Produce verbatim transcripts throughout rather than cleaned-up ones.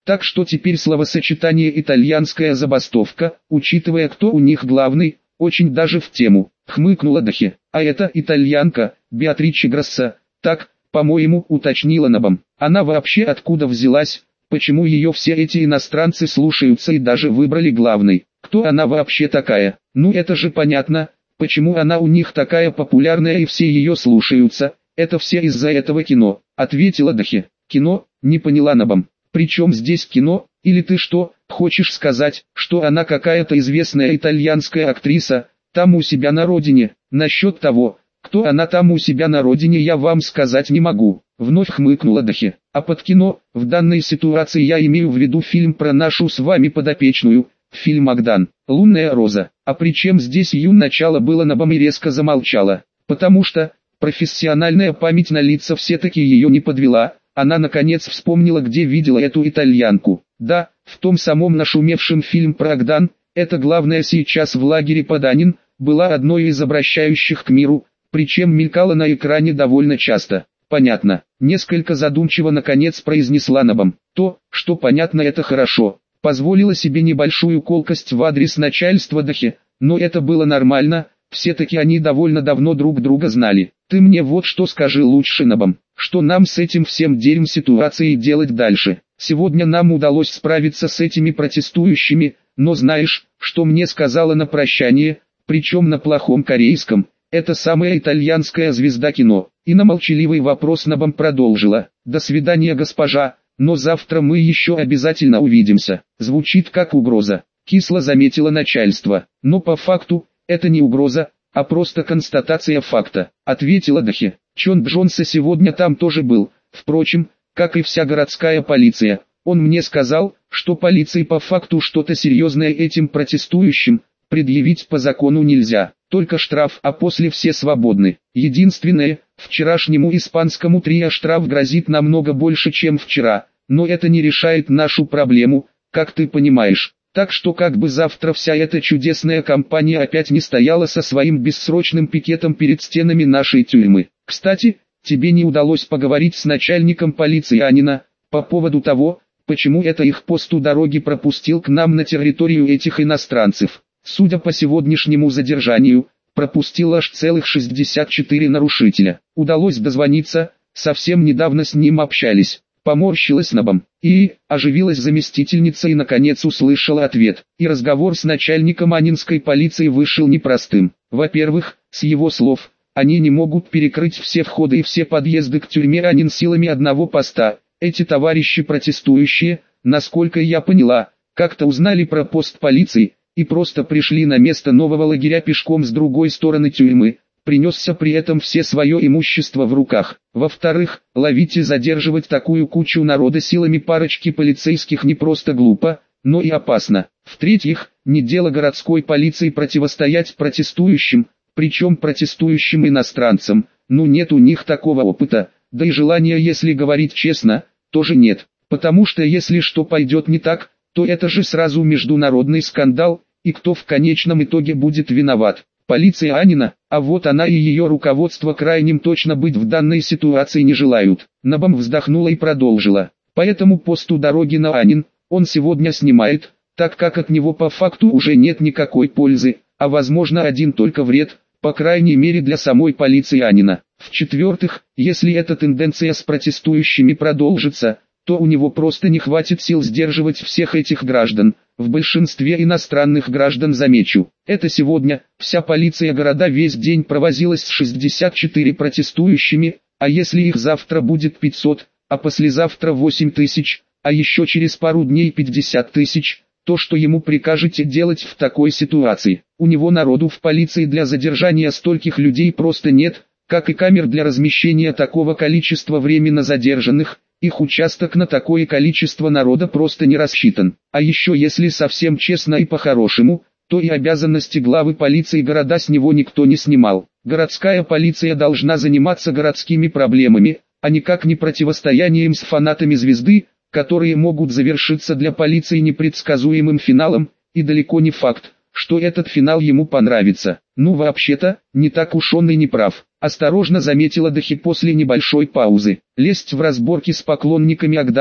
Так что теперь словосочетание «итальянская забастовка», учитывая, кто у них главный, очень даже в тему. Хмыкнула Дахи. А это итальянка, Беатриче Грасса, так, по-моему, уточнила Набом. Она вообще откуда взялась, почему ее все эти иностранцы слушаются и даже выбрали главной? Кто она вообще такая? Ну это же понятно, почему она у них такая популярная и все ее слушаются. Это все из-за этого кино, ответила Дахи. Кино? Не поняла Набом. Причем здесь кино? Или ты что, хочешь сказать, что она какая-то известная итальянская актриса, там у себя на родине? Насчет того, кто она там у себя на родине, я вам сказать не могу. Вновь хмыкнула Дахи. А под кино, в данной ситуации я имею в виду фильм про нашу с вами подопечную, фильм «Магдан», «Лунная роза». А при чем здесь Юн начало было Набом и резко замолчала. Потому что, профессиональная память на лица все-таки ее не подвела. Она наконец вспомнила, где видела эту итальянку. Да, в том самом нашумевшем фильм про Агдан, это главное сейчас в лагере под Анин, была одной из обращающих к миру, причем мелькала на экране довольно часто. Понятно. Несколько задумчиво наконец произнесла Набом. То, что понятно, это хорошо. Позволила себе небольшую колкость в адрес начальства Дахи, но это было нормально, все-таки они довольно давно друг друга знали. Ты мне вот что скажи лучше, Набом, что нам с этим всем дерьмом ситуацией делать дальше? Сегодня нам удалось справиться с этими протестующими, но знаешь, что мне сказала на прощание, причем на плохом корейском, это самая итальянская звезда кино. И на молчаливый вопрос Набом продолжила. До свидания, госпожа, но завтра мы еще обязательно увидимся. Звучит как угроза. Кисло заметила начальство. Но по факту, это не угроза, а просто констатация факта, ответила Дахи. Чон Джонса сегодня там тоже был, впрочем, как и вся городская полиция. Он мне сказал, что полиции по факту что-то серьезное этим протестующим предъявить по закону нельзя, только штраф, а после все свободны. Единственное, вчерашнему испанскому трио штраф грозит намного больше, чем вчера, но это не решает нашу проблему, как ты понимаешь. Так что как бы завтра вся эта чудесная компания опять не стояла со своим бессрочным пикетом перед стенами нашей тюрьмы. Кстати, тебе не удалось поговорить с начальником полиции Анина, по поводу того, почему это их пост у дороги пропустил к нам на территорию этих иностранцев. Судя по сегодняшнему задержанию, пропустил аж целых шестьдесят четыре нарушителя. Удалось дозвониться, совсем недавно с ним общались. Поморщилась Набом. И, оживилась заместительница и наконец услышала ответ. И разговор с начальником анинской полиции вышел непростым. Во-первых, с его слов, они не могут перекрыть все входы и все подъезды к тюрьме Анин силами одного поста. Эти товарищи протестующие, насколько я поняла, как-то узнали про пост полиции, и просто пришли на место нового лагеря пешком с другой стороны тюрьмы, принесся при этом все свое имущество в руках. Во-вторых, ловить и задерживать такую кучу народа силами парочки полицейских не просто глупо, но и опасно. В-третьих, не дело городской полиции противостоять протестующим, причем протестующим иностранцам, ну нет у них такого опыта, да и желания, если говорить честно, тоже нет, потому что если что пойдет не так, то это же сразу международный скандал, и кто в конечном итоге будет виноват? Полиция Анина, а вот она и ее руководство крайним точно быть в данной ситуации не желают. Набом вздохнула и продолжила. Поэтому пост у дороги на Анин, он сегодня снимает, так как от него по факту уже нет никакой пользы, а возможно один только вред, по крайней мере для самой полиции Анина. В-четвертых, если эта тенденция с протестующими продолжится, то у него просто не хватит сил сдерживать всех этих граждан. В большинстве иностранных граждан, замечу, это сегодня, вся полиция города весь день провозилась с шестьдесят четырьмя протестующими, а если их завтра будет пятьсот, а послезавтра восемь тысяч, а еще через пару дней пятьдесят тысяч, то что ему прикажете делать в такой ситуации? У него народу в полиции для задержания стольких людей просто нет, как и камер для размещения такого количества временно задержанных. Их участок на такое количество народа просто не рассчитан. А еще если совсем честно и по-хорошему, то и обязанности главы полиции города с него никто не снимал. Городская полиция должна заниматься городскими проблемами, а никак не противостоянием с фанатами звезды, которые могут завершиться для полиции непредсказуемым финалом, и далеко не факт, что этот финал ему понравится. Ну вообще-то, не так уж он и не прав. Осторожно заметила Дахи после небольшой паузы. Лезть в разборки с поклонниками Агдан,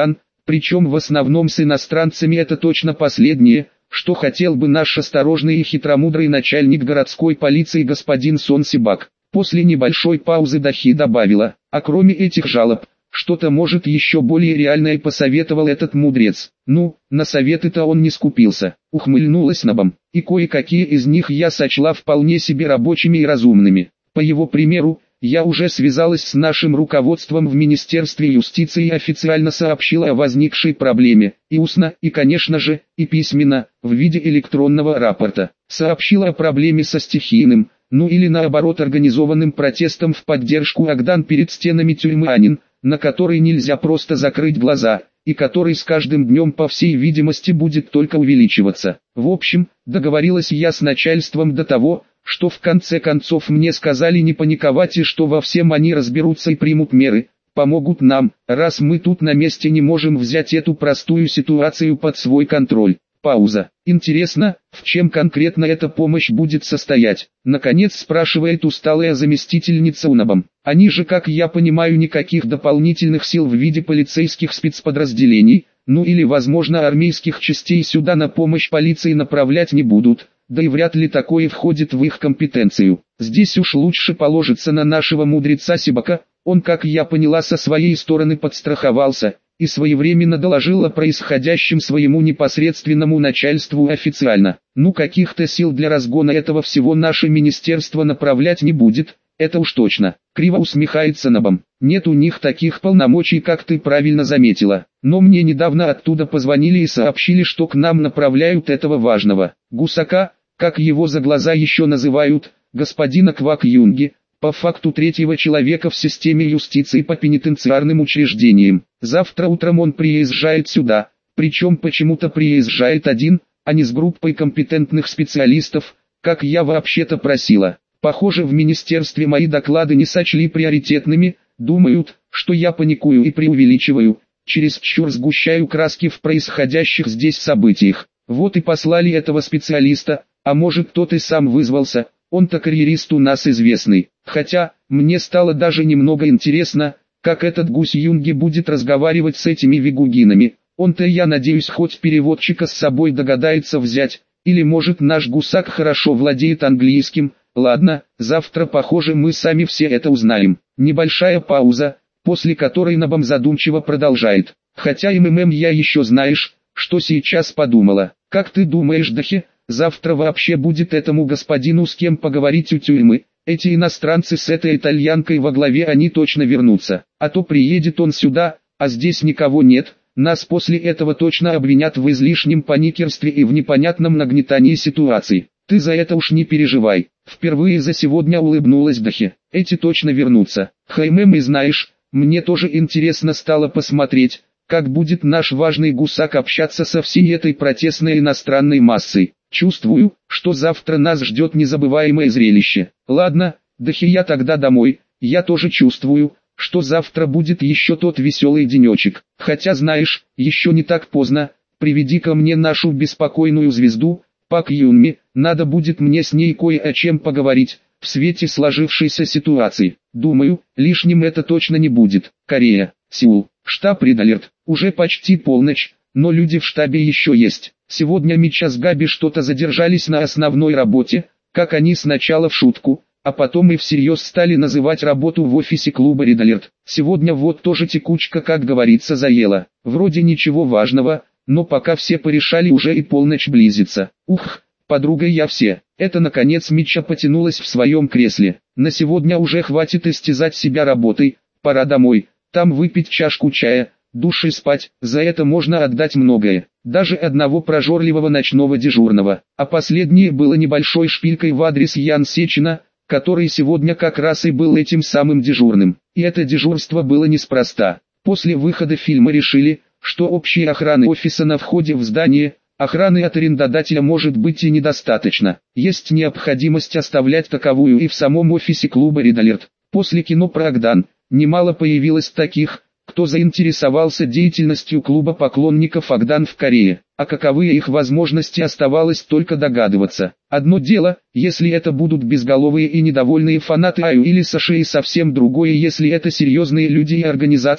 причем в основном с иностранцами. Это точно последнее, что хотел бы наш осторожный и хитромудрый начальник городской полиции господин Сон Сибак. После небольшой паузы Дахи добавила: а кроме этих жалоб, что-то может еще более реальное посоветовал этот мудрец. Ну, на советы-то он не скупился, ухмыльнулась Набам, и кое-какие из них я сочла вполне себе рабочими и разумными. По его примеру, я уже связалась с нашим руководством в Министерстве юстиции и официально сообщила о возникшей проблеме, и устно, и конечно же, и письменно, в виде электронного рапорта. Сообщила о проблеме со стихийным, ну или наоборот организованным протестом в поддержку Агдан перед стенами тюрьмы Анин, на который нельзя просто закрыть глаза, и который с каждым днем по всей видимости будет только увеличиваться. В общем, договорилась я с начальством до того, что в конце концов мне сказали не паниковать и что во всем они разберутся и примут меры, помогут нам, раз мы тут на месте не можем взять эту простую ситуацию под свой контроль. Пауза. Интересно, в чем конкретно эта помощь будет состоять? Наконец спрашивает усталая заместительница Унабам. Они же, как я понимаю, никаких дополнительных сил в виде полицейских спецподразделений, ну или возможно армейских частей сюда на помощь полиции направлять не будут, да и вряд ли такое входит в их компетенцию. Здесь уж лучше положиться на нашего мудреца Сибака, он, как я поняла, со своей стороны подстраховался и своевременно доложил о происходящем своему непосредственному начальству официально. Ну, каких-то сил для разгона этого всего наше министерство направлять не будет, это уж точно. Криво усмехается Набам. Нет у них таких полномочий, как ты правильно заметила. Но мне недавно оттуда позвонили и сообщили, что к нам направляют этого важного гусака, как его за глаза еще называют, господина Квак Юнги, по факту третьего человека в системе юстиции по пенитенциарным учреждениям. Завтра утром он приезжает сюда, причем почему-то приезжает один, а не с группой компетентных специалистов, как я вообще-то просила. Похоже, в министерстве мои доклады не сочли приоритетными, думают, что я паникую и преувеличиваю, чересчур сгущаю краски в происходящих здесь событиях. Вот и послали этого специалиста, а может тот и сам вызвался. Он-то карьерист у нас известный, хотя, мне стало даже немного интересно, как этот гусь Юнги будет разговаривать с этими вигугинами. Он-то, я надеюсь, хоть переводчика с собой догадается взять, или может наш гусак хорошо владеет английским. Ладно, завтра, похоже, мы сами все это узнаем. Небольшая пауза, после которой Набам задумчиво продолжает. Хотя МММ я еще знаешь, что сейчас подумала. Как ты думаешь, Дахи? Завтра вообще будет этому господину с кем поговорить у тюрьмы? Эти иностранцы с этой итальянкой во главе, они точно вернутся. А то приедет он сюда, а здесь никого нет. Нас после этого точно обвинят в излишнем паникерстве и в непонятном нагнетании ситуации. Ты за это уж не переживай. Впервые за сегодня улыбнулась Дахи. Эти точно вернутся. Хаймэм, и знаешь, мне тоже интересно стало посмотреть, как будет наш важный гусак общаться со всей этой протестной иностранной массой. Чувствую, что завтра нас ждет незабываемое зрелище. Ладно, Дахи, я тогда домой. Я тоже чувствую, что завтра будет еще тот веселый денечек. Хотя знаешь, еще не так поздно. Приведи ко мне нашу беспокойную звезду, Пак Юнми. Надо будет мне с ней кое о чем поговорить, в свете сложившейся ситуации. Думаю, лишним это точно не будет. Корея, Сеул, штаб Ред Алерт. Уже почти полночь, но люди в штабе еще есть. Сегодня Мича с Габи что-то задержались на основной работе, как они сначала в шутку, а потом и всерьез стали называть работу в офисе клуба Ред Алерт. Сегодня вот тоже текучка, как говорится, заела. Вроде ничего важного, но пока все порешали, уже и полночь близится. Ух, подруга, я все. Это наконец Мича потянулась в своем кресле. На сегодня уже хватит истязать себя работой, пора домой, там выпить чашку чая, душ и спать. За это можно отдать многое, даже одного прожорливого ночного дежурного. А последнее было небольшой шпилькой в адрес Ян Сечина, который сегодня как раз и был этим самым дежурным. И это дежурство было неспроста. После выхода фильма решили, что общей охраны офиса на входе в здание, охраны от арендодателя может быть и недостаточно. Есть необходимость оставлять таковую и в самом офисе клуба Ред Алерт. После кино про Агдан, немало появилось таких, кто заинтересовался деятельностью клуба поклонников Агдан в Корее, а каковы их возможности оставалось только догадываться. Одно дело, если это будут безголовые и недовольные фанаты Аю или США, и совсем другое, если это серьезные люди и организации,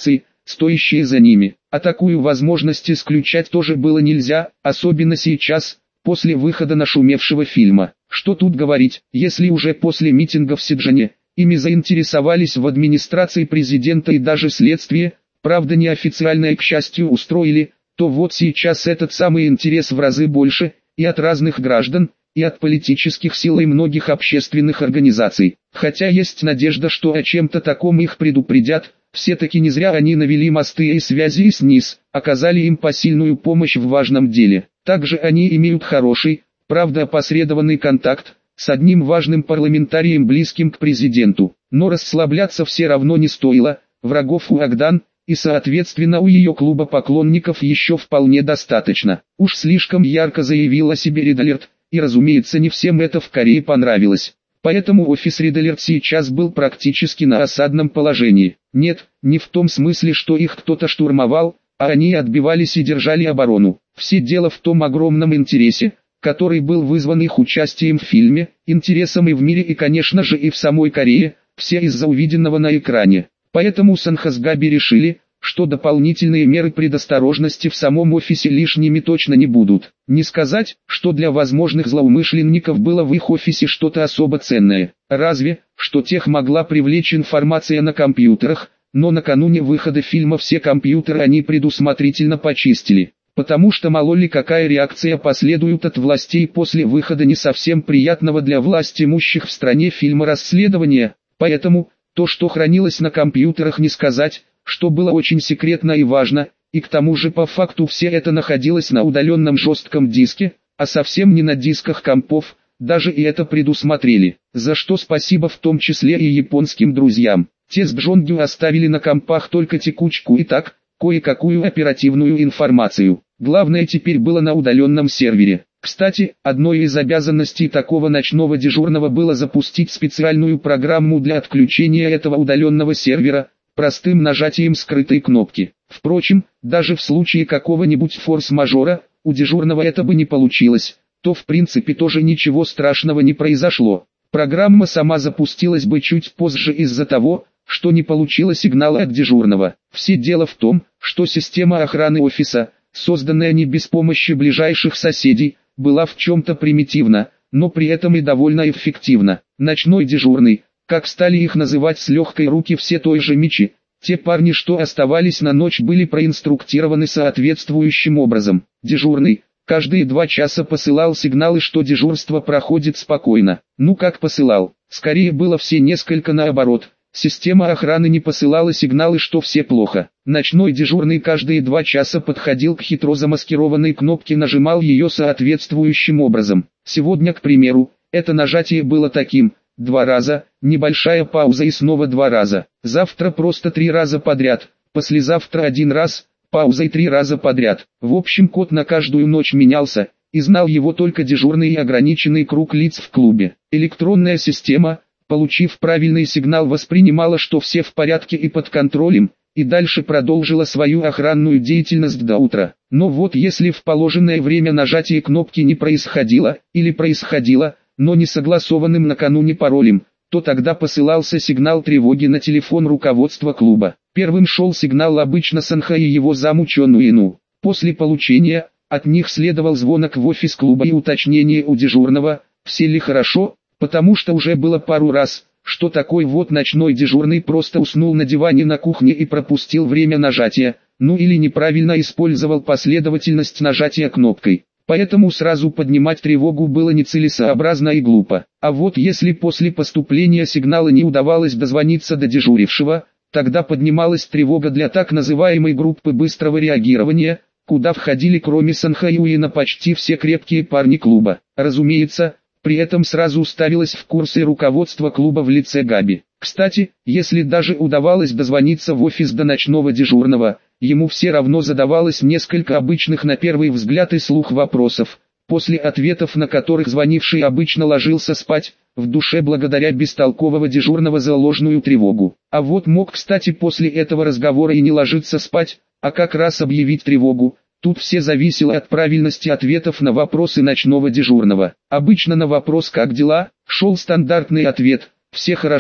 стоящие за ними. А такую возможность исключать тоже было нельзя, особенно сейчас, после выхода нашумевшего фильма. Что тут говорить, если уже после митинга в Сиджане, ими заинтересовались в администрации президента и даже следствие, правда неофициальное, к счастью, устроили, то вот сейчас этот самый интерес в разы больше, и от разных граждан, и от политических сил и многих общественных организаций. Хотя есть надежда, что о чем-то таком их предупредят, все-таки не зря они навели мосты и связи и СНИС, оказали им посильную помощь в важном деле. Также они имеют хороший, правда опосредованный контакт, с одним важным парламентарием, близким к президенту. Но расслабляться все равно не стоило, врагов у Агдан, и соответственно у ее клуба поклонников еще вполне достаточно. Уж слишком ярко заявил о себе Red Alert, и разумеется не всем это в Корее понравилось. Поэтому офис Red Alert сейчас был практически на осадном положении. Нет, не в том смысле, что их кто-то штурмовал, а они отбивались и держали оборону. Все дело в том огромном интересе, который был вызван их участием в фильме, интересом и в мире, и конечно же и в самой Корее, все из-за увиденного на экране. Поэтому Санхасгаби решили, что дополнительные меры предосторожности в самом офисе лишними точно не будут. Не сказать, что для возможных злоумышленников было в их офисе что-то особо ценное. Разве, что тех могла привлечь информация на компьютерах, но накануне выхода фильма все компьютеры они предусмотрительно почистили. Потому что мало ли какая реакция последует от властей после выхода не совсем приятного для власть имущих в стране фильма расследования. Поэтому, то, что хранилось на компьютерах, не сказать, что было очень секретно и важно, и к тому же по факту все это находилось на удаленном жестком диске, а совсем не на дисках компов, даже и это предусмотрели, за что спасибо в том числе и японским друзьям. Те с Джонгю оставили на компах только текучку и так, кое-какую оперативную информацию. Главное теперь было на удаленном сервере. Кстати, одной из обязанностей такого ночного дежурного было запустить специальную программу для отключения этого удаленного сервера, простым нажатием скрытой кнопки. Впрочем, даже в случае какого-нибудь форс-мажора, у дежурного это бы не получилось, то в принципе тоже ничего страшного не произошло. Программа сама запустилась бы чуть позже из-за того, что не получила сигнала от дежурного. Все дело в том, что система охраны офиса, созданная не без помощи ближайших соседей, была в чем-то примитивна, но при этом и довольно эффективна. Ночной дежурный, как стали их называть с легкой руки все той же Мичи, те парни, что оставались на ночь, были проинструктированы соответствующим образом. Дежурный каждые два часа посылал сигналы, что дежурство проходит спокойно. Ну как посылал, скорее было все несколько наоборот. Система охраны не посылала сигналы, что все плохо. Ночной дежурный каждые два часа подходил к хитро замаскированной кнопке, нажимал ее соответствующим образом. Сегодня, к примеру, это нажатие было таким: два раза, небольшая пауза и снова два раза. Завтра просто три раза подряд, послезавтра один раз, пауза и три раза подряд. В общем, код на каждую ночь менялся, и знал его только дежурный и ограниченный круг лиц в клубе. Электронная система, получив правильный сигнал, воспринимала, что все в порядке и под контролем, и дальше продолжила свою охранную деятельность до утра. Но вот если в положенное время нажатие кнопки не происходило, или происходило, но не согласованным накануне паролем, то тогда посылался сигнал тревоги на телефон руководства клуба. Первым шел сигнал обычно Санха и его зам Чон Уину. После получения, от них следовал звонок в офис клуба и уточнение у дежурного, все ли хорошо, потому что уже было пару раз, что такой вот ночной дежурный просто уснул на диване на кухне и пропустил время нажатия, ну или неправильно использовал последовательность нажатия кнопкой. Поэтому сразу поднимать тревогу было нецелесообразно и глупо. А вот если после поступления сигнала не удавалось дозвониться до дежурившего, тогда поднималась тревога для так называемой группы быстрого реагирования, куда входили кроме Санха и Уина почти все крепкие парни клуба. Разумеется, при этом сразу ставилось в курсе руководство клуба в лице Габи. Кстати, если даже удавалось дозвониться в офис до ночного дежурного, ему все равно задавалось несколько обычных на первый взгляд и слух вопросов, после ответов на которых звонивший обычно ложился спать, в душе благодаря бестолкового дежурного за ложную тревогу. А вот мог, кстати, после этого разговора и не ложиться спать, а как раз объявить тревогу. Тут все зависело от правильности ответов на вопросы ночного дежурного. Обычно на вопрос «как дела?» шел стандартный ответ «все хорошо»,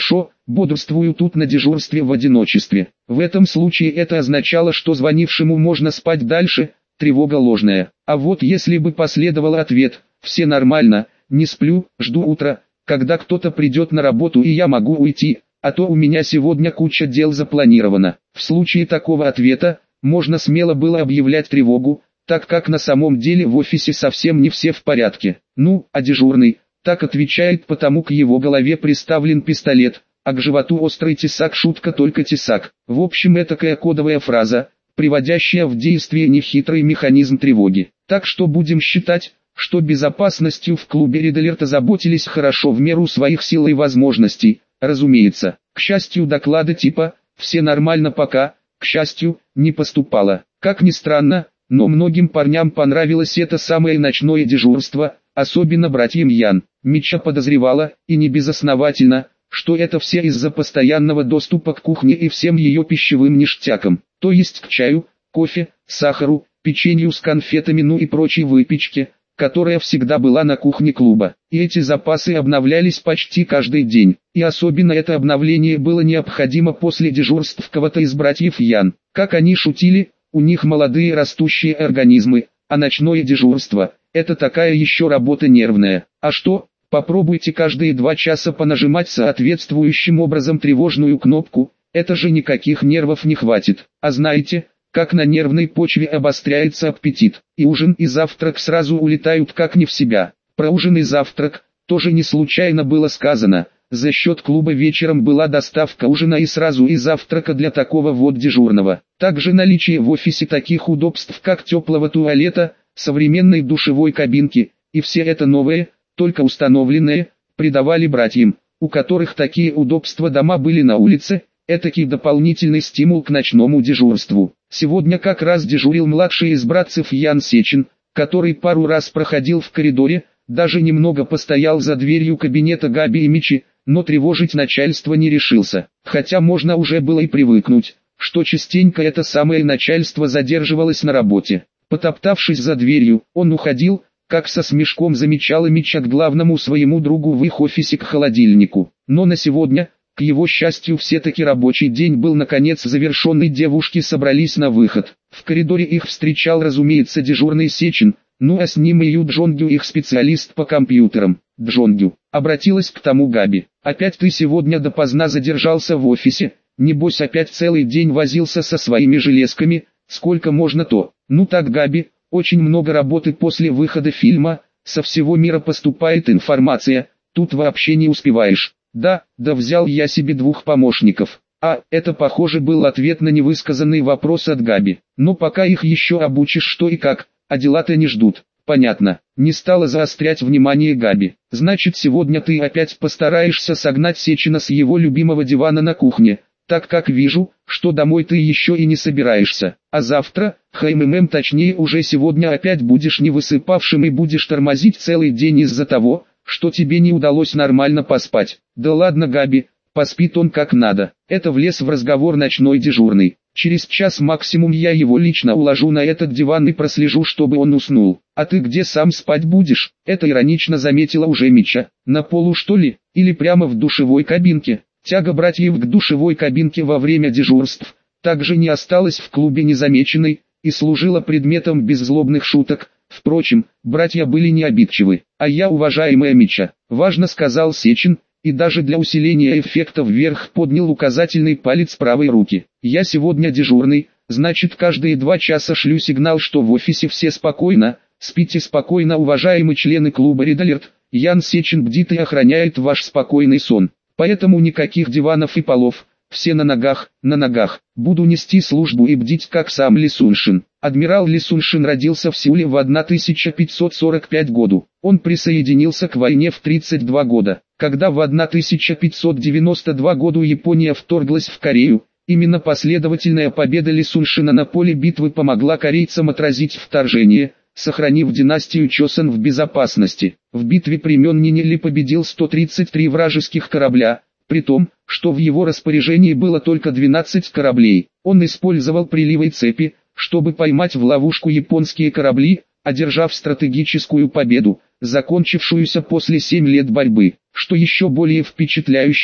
бодрствую тут на дежурстве в одиночестве. В этом случае это означало, что звонившему можно спать дальше, тревога ложная. А вот если бы последовал ответ «все нормально, не сплю, жду утра, когда кто-то придет на работу и я могу уйти, а то у меня сегодня куча дел запланировано». В случае такого ответа, можно смело было объявлять тревогу, так как на самом деле в офисе совсем не все в порядке. Ну, а дежурный так отвечает, потому к его голове приставлен пистолет, а к животу острый тесак, шутка только тесак. В общем, этакая кодовая фраза, приводящая в действие нехитрый механизм тревоги. Так что будем считать, что безопасностью в клубе Red Alert заботились хорошо в меру своих сил и возможностей, разумеется. К счастью, доклады типа «все нормально пока», к счастью, не поступало. Как ни странно, но многим парням понравилось это самое ночное дежурство, особенно братьям Ян. Митча подозревала, и не безосновательно, что это все из-за постоянного доступа к кухне и всем ее пищевым ништякам, то есть к чаю, кофе, сахару, печенью с конфетами, ну и прочей выпечке, которая всегда была на кухне клуба. И эти запасы обновлялись почти каждый день, и особенно это обновление было необходимо после дежурств кого-то из братьев Ян. Как они шутили, у них молодые растущие организмы, а ночное дежурство – это такая еще работа нервная. А что, попробуйте каждые два часа понажимать соответствующим образом тревожную кнопку, это же никаких нервов не хватит. А знаете, как на нервной почве обостряется аппетит, и ужин и завтрак сразу улетают как не в себя. Про ужин и завтрак тоже не случайно было сказано. За счет клуба вечером была доставка ужина и сразу и завтрака для такого вот дежурного. Также наличие в офисе таких удобств, как теплого туалета, современной душевой кабинки, и все это новое, только установленное, придавали братьям, у которых такие удобства дома были на улице, этакий дополнительный стимул к ночному дежурству. Сегодня как раз дежурил младший из братцев Ян Сечин, который пару раз проходил в коридоре, даже немного постоял за дверью кабинета Габи и Мичи, но тревожить начальство не решился. Хотя можно уже было и привыкнуть, что частенько это самое начальство задерживалось на работе. Потоптавшись за дверью, он уходил, как со смешком замечала Мича, к главному своему другу в их офисе, к холодильнику. Но на сегодня, к его счастью, все-таки рабочий день был наконец завершен, и девушки собрались на выход. В коридоре их встречал, разумеется, дежурный Сечин, ну а с ним и Ю Джонгю, их специалист по компьютерам. Джонгю обратилась к тому Габи. «Опять ты сегодня допоздна задержался в офисе, небось опять целый день возился со своими железками, сколько можно то?» «Ну так, Габи, очень много работы после выхода фильма, со всего мира поступает информация, тут вообще не успеваешь». «Да, да взял я себе двух помощников». А, это похоже был ответ на невысказанный вопрос от Габи. «Но пока их еще обучишь что и как, а дела-то не ждут». «Понятно». Не стала заострять внимание Габи. «Значит, сегодня ты опять постараешься согнать Сечина с его любимого дивана на кухне, так как вижу, что домой ты еще и не собираешься. А завтра, хмм, точнее уже сегодня опять будешь невысыпавшим и будешь тормозить целый день из-за того, что тебе не удалось нормально поспать». «Да ладно, Габи, поспит он как надо». Это влез в разговор ночной дежурный. «Через час максимум я его лично уложу на этот диван и прослежу, чтобы он уснул. А ты где сам спать будешь?» Это иронично заметила уже Мича. «На полу что ли? Или прямо в душевой кабинке?» Тяга братьев к душевой кабинке во время дежурств также не осталась в клубе незамеченной и служила предметом беззлобных шуток. Впрочем, братья были не обидчивы. «А я, уважаемая Мича, важно», — сказал Сечин, и даже для усиления эффекта вверх поднял указательный палец правой руки. «Я сегодня дежурный, значит каждые два часа шлю сигнал, что в офисе все спокойно, спите спокойно, уважаемые члены клуба Red Alert. Ян Сечин бдит и охраняет ваш спокойный сон. Поэтому никаких диванов и полов, все на ногах, на ногах. Буду нести службу и бдить, как сам Ли Суншин». Адмирал Ли Суншин родился в Сеуле в тысяча пятьсот сорок пятом году. Он присоединился к войне в тридцать два года. Когда в тысяча пятьсот девяносто втором году Япония вторглась в Корею, именно последовательная победа Ли Суншина на поле битвы помогла корейцам отразить вторжение, сохранив династию Чосон в безопасности. В битве при Мённине Ли победил сто тридцать три вражеских корабля, при том, что в его распоряжении было только двенадцать кораблей. Он использовал приливы цепи, чтобы поймать в ловушку японские корабли, одержав стратегическую победу, закончившуюся после семи лет борьбы. Что еще более впечатляюще,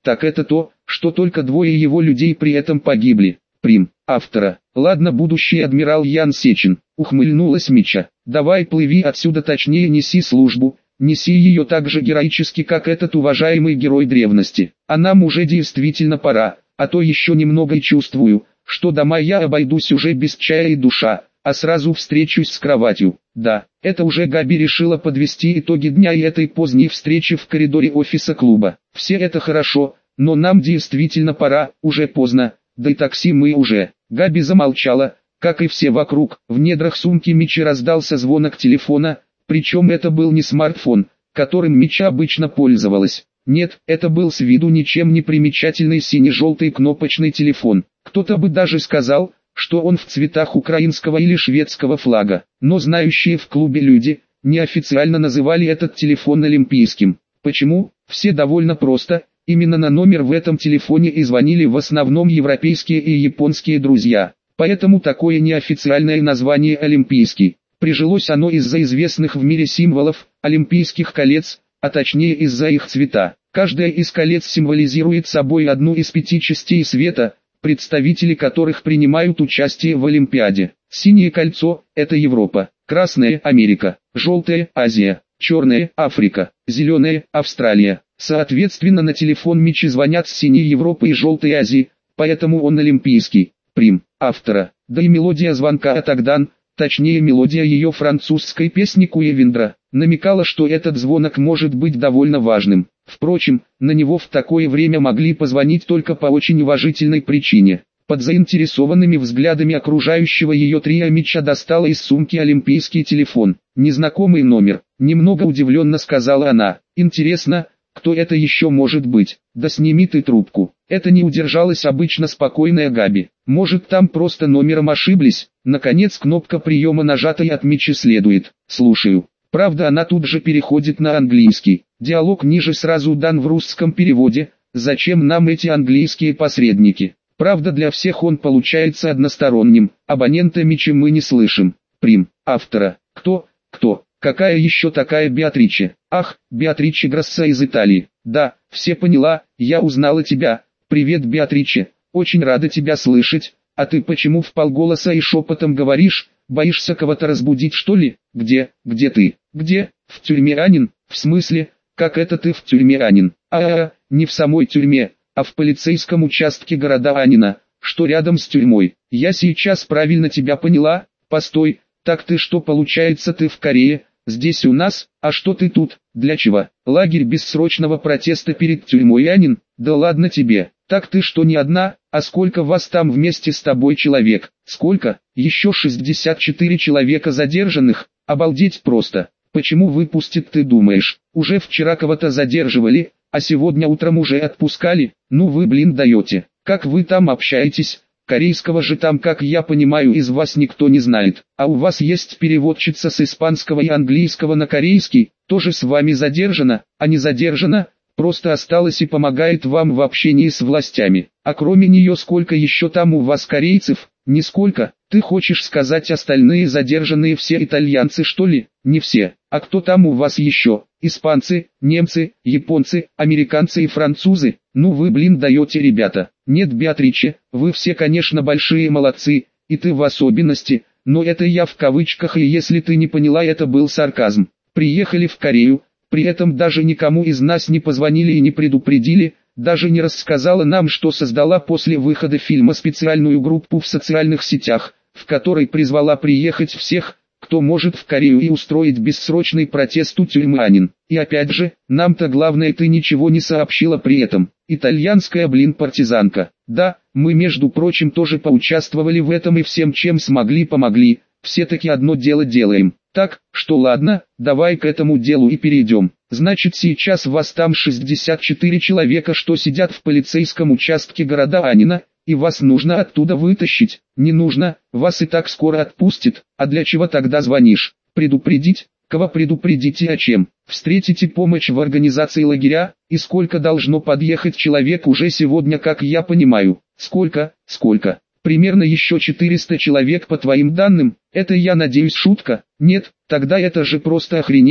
так это то, что только двое его людей при этом погибли. Прим. Автора. Ладно, будущий адмирал Ян Сечин, ухмыльнулась Мича. Давай плыви отсюда, точнее неси службу, неси ее так же героически, как этот уважаемый герой древности. А нам уже действительно пора, а то еще немного и чувствую, что дома я обойдусь уже без чая и душа, а сразу встречусь с кроватью. Да, это уже Габи решила подвести итоги дня и этой поздней встречи в коридоре офиса клуба. Все это хорошо, но нам действительно пора, уже поздно. Да и такси мы уже. Габи замолчала, как и все вокруг. В недрах сумки Мичи раздался звонок телефона, причем это был не смартфон, которым Мича обычно пользовалась. Нет, это был с виду ничем не примечательный сине-желтый кнопочный телефон. Кто-то бы даже сказал, что он в цветах украинского или шведского флага. Но знающие в клубе люди, неофициально называли этот телефон олимпийским. Почему? Все довольно просто. Именно на номер в этом телефоне и звонили в основном европейские и японские друзья. Поэтому такое неофициальное название «Олимпийский». Прижилось оно из-за известных в мире символов, олимпийских колец, а точнее из-за их цвета. Каждое из колец символизирует собой одну из пяти частей света, представители которых принимают участие в Олимпиаде. Синее кольцо – это Европа, красное – Америка, желтое – Азия, черное – Африка, зеленое – Австралия. Соответственно, на телефон Мичи звонят с синей Европы и желтой Азии, поэтому он олимпийский. Прим. Автора. Да и мелодия звонка от Агдан, точнее мелодия ее французской песни Куевиндра, намекала, что этот звонок может быть довольно важным. Впрочем, на него в такое время могли позвонить только по очень уважительной причине. Под заинтересованными взглядами окружающего ее трио Мича достала из сумки олимпийский телефон. Незнакомый номер. Немного удивленно сказала она. Интересно, кто это еще может быть? Да сними ты трубку. Это не удержалась обычно спокойная Габи. Может, там просто номером ошиблись? Наконец кнопка приема нажата и от Мичи следует. Слушаю. Правда, она тут же переходит на английский. Диалог ниже сразу дан в русском переводе. Зачем нам эти английские посредники? Правда, для всех он получается односторонним. Абонента Мичи мы не слышим. Прим. Автора. Кто? Кто? Какая еще такая Беатриче? Ах, Беатриче Грасса из Италии. Да, все поняла, я узнала тебя. Привет, Беатриче, очень рада тебя слышать. А ты почему вполголоса и шепотом говоришь? Боишься кого-то разбудить, что ли? Где, где ты? Где? В тюрьме, Анин? В смысле, как это ты в тюрьме, Анин? А-а-а, не в самой тюрьме, а в полицейском участке города Анина, что рядом с тюрьмой. Я сейчас правильно тебя поняла? Постой, так ты что, получается, ты в Корее? Здесь у нас, а что ты тут, для чего? Лагерь бессрочного протеста перед тюрьмой, Анин? Да ладно тебе, так ты что, не одна, а сколько вас там вместе с тобой человек? Сколько? Еще шестьдесят четыре человека задержанных, обалдеть просто. Почему выпустят, ты думаешь? Уже вчера кого-то задерживали, а сегодня утром уже отпускали? Ну вы, блин, даете. Как вы там общаетесь? Корейского же там, как я понимаю, из вас никто не знает. А у вас есть переводчица с испанского и английского на корейский, тоже с вами задержана, а не задержана, просто осталась и помогает вам в общении с властями. А кроме нее сколько еще там у вас корейцев? Нисколько. Ты хочешь сказать, остальные задержанные все итальянцы, что ли? Не все. А кто там у вас еще? Испанцы, немцы, японцы, американцы и французы? Ну вы, блин, даете, ребята. Нет, Беатриче, вы все, конечно, большие молодцы, и ты в особенности, но это я в кавычках, и если ты не поняла, это был сарказм. Приехали в Корею, при этом даже никому из нас не позвонили и не предупредили, даже не рассказала нам, что создала после выхода фильма специальную группу в социальных сетях, в которой призвала приехать всех, кто может в Корею, и устроить бессрочный протест у тюрьмы Анин. И опять же, нам-то главное, ты ничего не сообщила при этом. Итальянская, блин, партизанка. Да, мы, между прочим, тоже поучаствовали в этом и всем, чем смогли, помогли. Все-таки одно дело делаем. Так, что ладно, давай к этому делу и перейдем. Значит, сейчас вас там шестьдесят четыре человека, что сидят в полицейском участке города Анина, и вас нужно оттуда вытащить. Не нужно, вас и так скоро отпустят. А для чего тогда звонишь? Предупредить? Кого предупредить и о чем? Встретите помощь в организации лагеря? И сколько должно подъехать человек уже сегодня, как я понимаю? Сколько? Сколько? Примерно еще четыреста человек по твоим данным. Это, я надеюсь, шутка? Нет, тогда это же просто охренеть.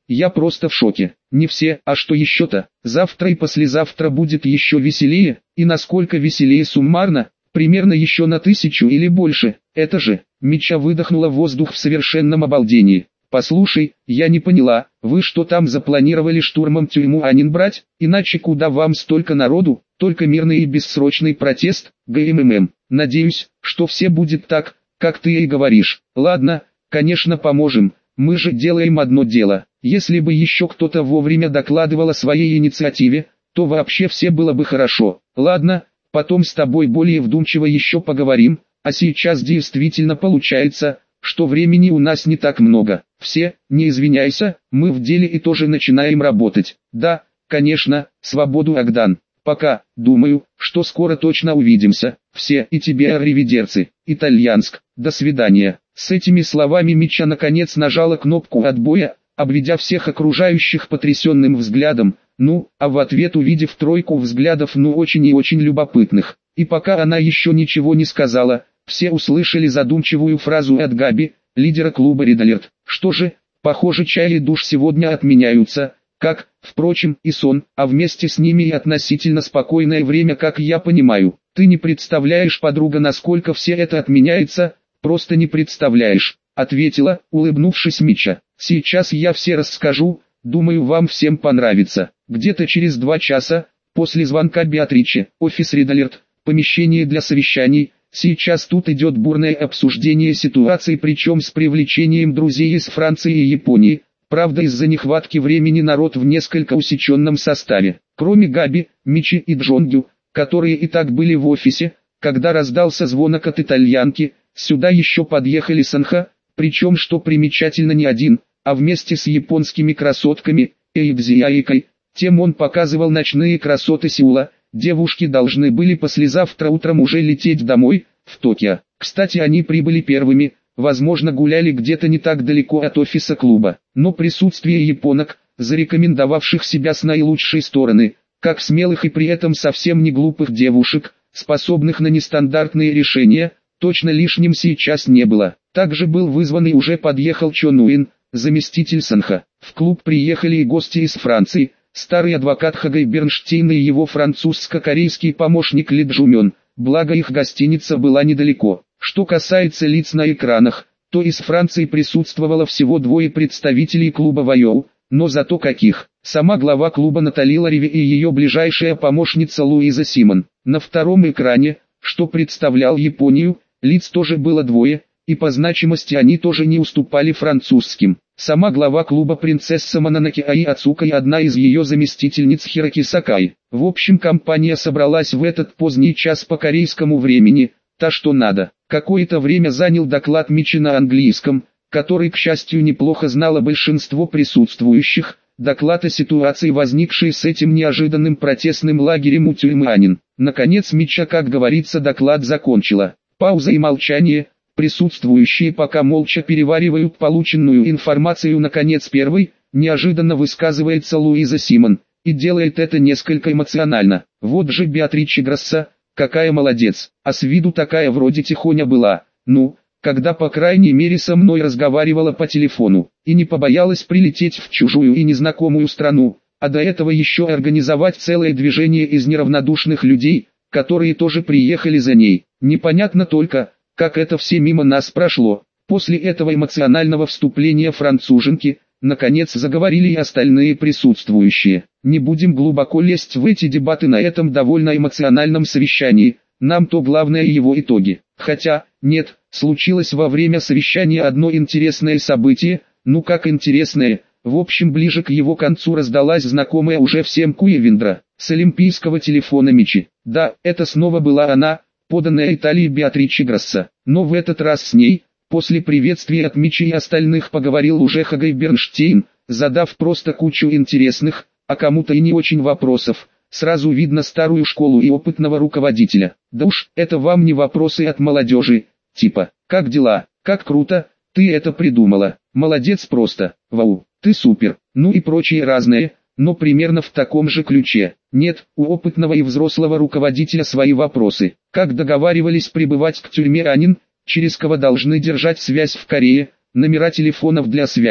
я просто в шоке. Не все, а что еще-то? Завтра и послезавтра будет еще веселее, и насколько веселее суммарно? Примерно еще на тысячу или больше. Это же, Мича выдохнула воздух в совершенном обалдении. Послушай, я не поняла, вы что там запланировали штурмом тюрьму Анин брать? Иначе куда вам столько народу? Только мирный и бессрочный протест? ГММ. Надеюсь, что все будет так, как ты и говоришь. Ладно, конечно поможем, мы же делаем одно дело. Если бы еще кто-то вовремя докладывал о своей инициативе, то вообще все было бы хорошо. Ладно, потом с тобой более вдумчиво еще поговорим, а сейчас действительно получается, что времени у нас не так много. Все, не извиняйся, мы в деле и тоже начинаем работать. Да, конечно, свободу Агдан. Пока, думаю, что скоро точно увидимся. Все, и тебе арривидерцы, итальянск, до свидания. С этими словами Мича наконец нажала кнопку отбоя, обведя всех окружающих потрясенным взглядом, ну, а в ответ увидев тройку взглядов ну очень и очень любопытных. И пока она еще ничего не сказала, все услышали задумчивую фразу от Габи, лидера клуба Red Alert. Что же, похоже, чай и душ сегодня отменяются, как, впрочем, и сон, а вместе с ними и относительно спокойное время, как я понимаю. Ты не представляешь, подруга, насколько все это отменяется, просто не представляешь, ответила, улыбнувшись Мича. Сейчас я все расскажу, думаю, вам всем понравится. Где-то через два часа, после звонка Беатриче, офис Red Alert, помещение для совещаний. Сейчас тут идет бурное обсуждение ситуации, причем с привлечением друзей из Франции и Японии. Правда, из-за нехватки времени народ в несколько усеченном составе. Кроме Габи, Мичи и Джонгю, которые и так были в офисе, когда раздался звонок от итальянки, сюда еще подъехали Санха, причем, что примечательно, не один, а вместе с японскими красотками, Эйдзиайкой. Тем он показывал ночные красоты Сеула. Девушки должны были послезавтра утром уже лететь домой, в Токио. Кстати, они прибыли первыми, возможно, гуляли где-то не так далеко от офиса клуба. Но присутствие японок, зарекомендовавших себя с наилучшей стороны, как смелых и при этом совсем не глупых девушек, способных на нестандартные решения, точно лишним сейчас не было. Также был вызван и уже подъехал Чон Уин, заместитель Санха. В клуб приехали и гости из Франции. Старый адвокат Хагай Бернштейн и его французско-корейский помощник Ли Джумён, благо их гостиница была недалеко. Что касается лиц на экранах, то из Франции присутствовало всего двое представителей клуба Вайоу, но зато каких. Сама глава клуба Натали Лариви и ее ближайшая помощница Луиза Симон. На втором экране, что представлял Японию, лиц тоже было двое, и по значимости они тоже не уступали французским. Сама глава клуба принцесса Мононоке Аи Ацука и одна из ее заместительниц Хироки Сакай. В общем, компания собралась в этот поздний час по корейскому времени, та что надо. Какое-то время занял доклад Мичи на английском, который, к счастью, неплохо знало большинство присутствующих, доклад о ситуации, возникшей с этим неожиданным протестным лагерем у тюрьмы Анин. Наконец Мича, как говорится, доклад закончила. Пауза и молчание. Присутствующие пока молча переваривают полученную информацию. Наконец первый, неожиданно высказывается Луиза Симон, и делает это несколько эмоционально. Вот же Беатриче Грасса, какая молодец, а с виду такая вроде тихоня была, ну, когда по крайней мере со мной разговаривала по телефону, и не побоялась прилететь в чужую и незнакомую страну, а до этого еще организовать целое движение из неравнодушных людей, которые тоже приехали за ней. Непонятно только, как это все мимо нас прошло. После этого эмоционального вступления француженки, наконец заговорили и остальные присутствующие. Не будем глубоко лезть в эти дебаты на этом довольно эмоциональном совещании, нам то главное его итоги. Хотя, нет, случилось во время совещания одно интересное событие, ну как интересное, в общем ближе к его концу раздалась знакомая уже всем Куевиндра, с олимпийского телефона Мичи. Да, это снова была она, поданная Италии Беатриче Грасса, но в этот раз с ней, после приветствия от Мичи и остальных, поговорил уже Хагай Бернштейн, задав просто кучу интересных, а кому-то и не очень вопросов. Сразу видно старую школу и опытного руководителя. Да уж, это вам не вопросы от молодежи, типа, как дела, как круто, ты это придумала, молодец просто, вау, ты супер, ну и прочие разные, но примерно в таком же ключе. Нет, у опытного и взрослого руководителя свои вопросы. Как договаривались прибывать к тюрьме Анин, через кого должны держать связь в Корее, номера телефонов для связи.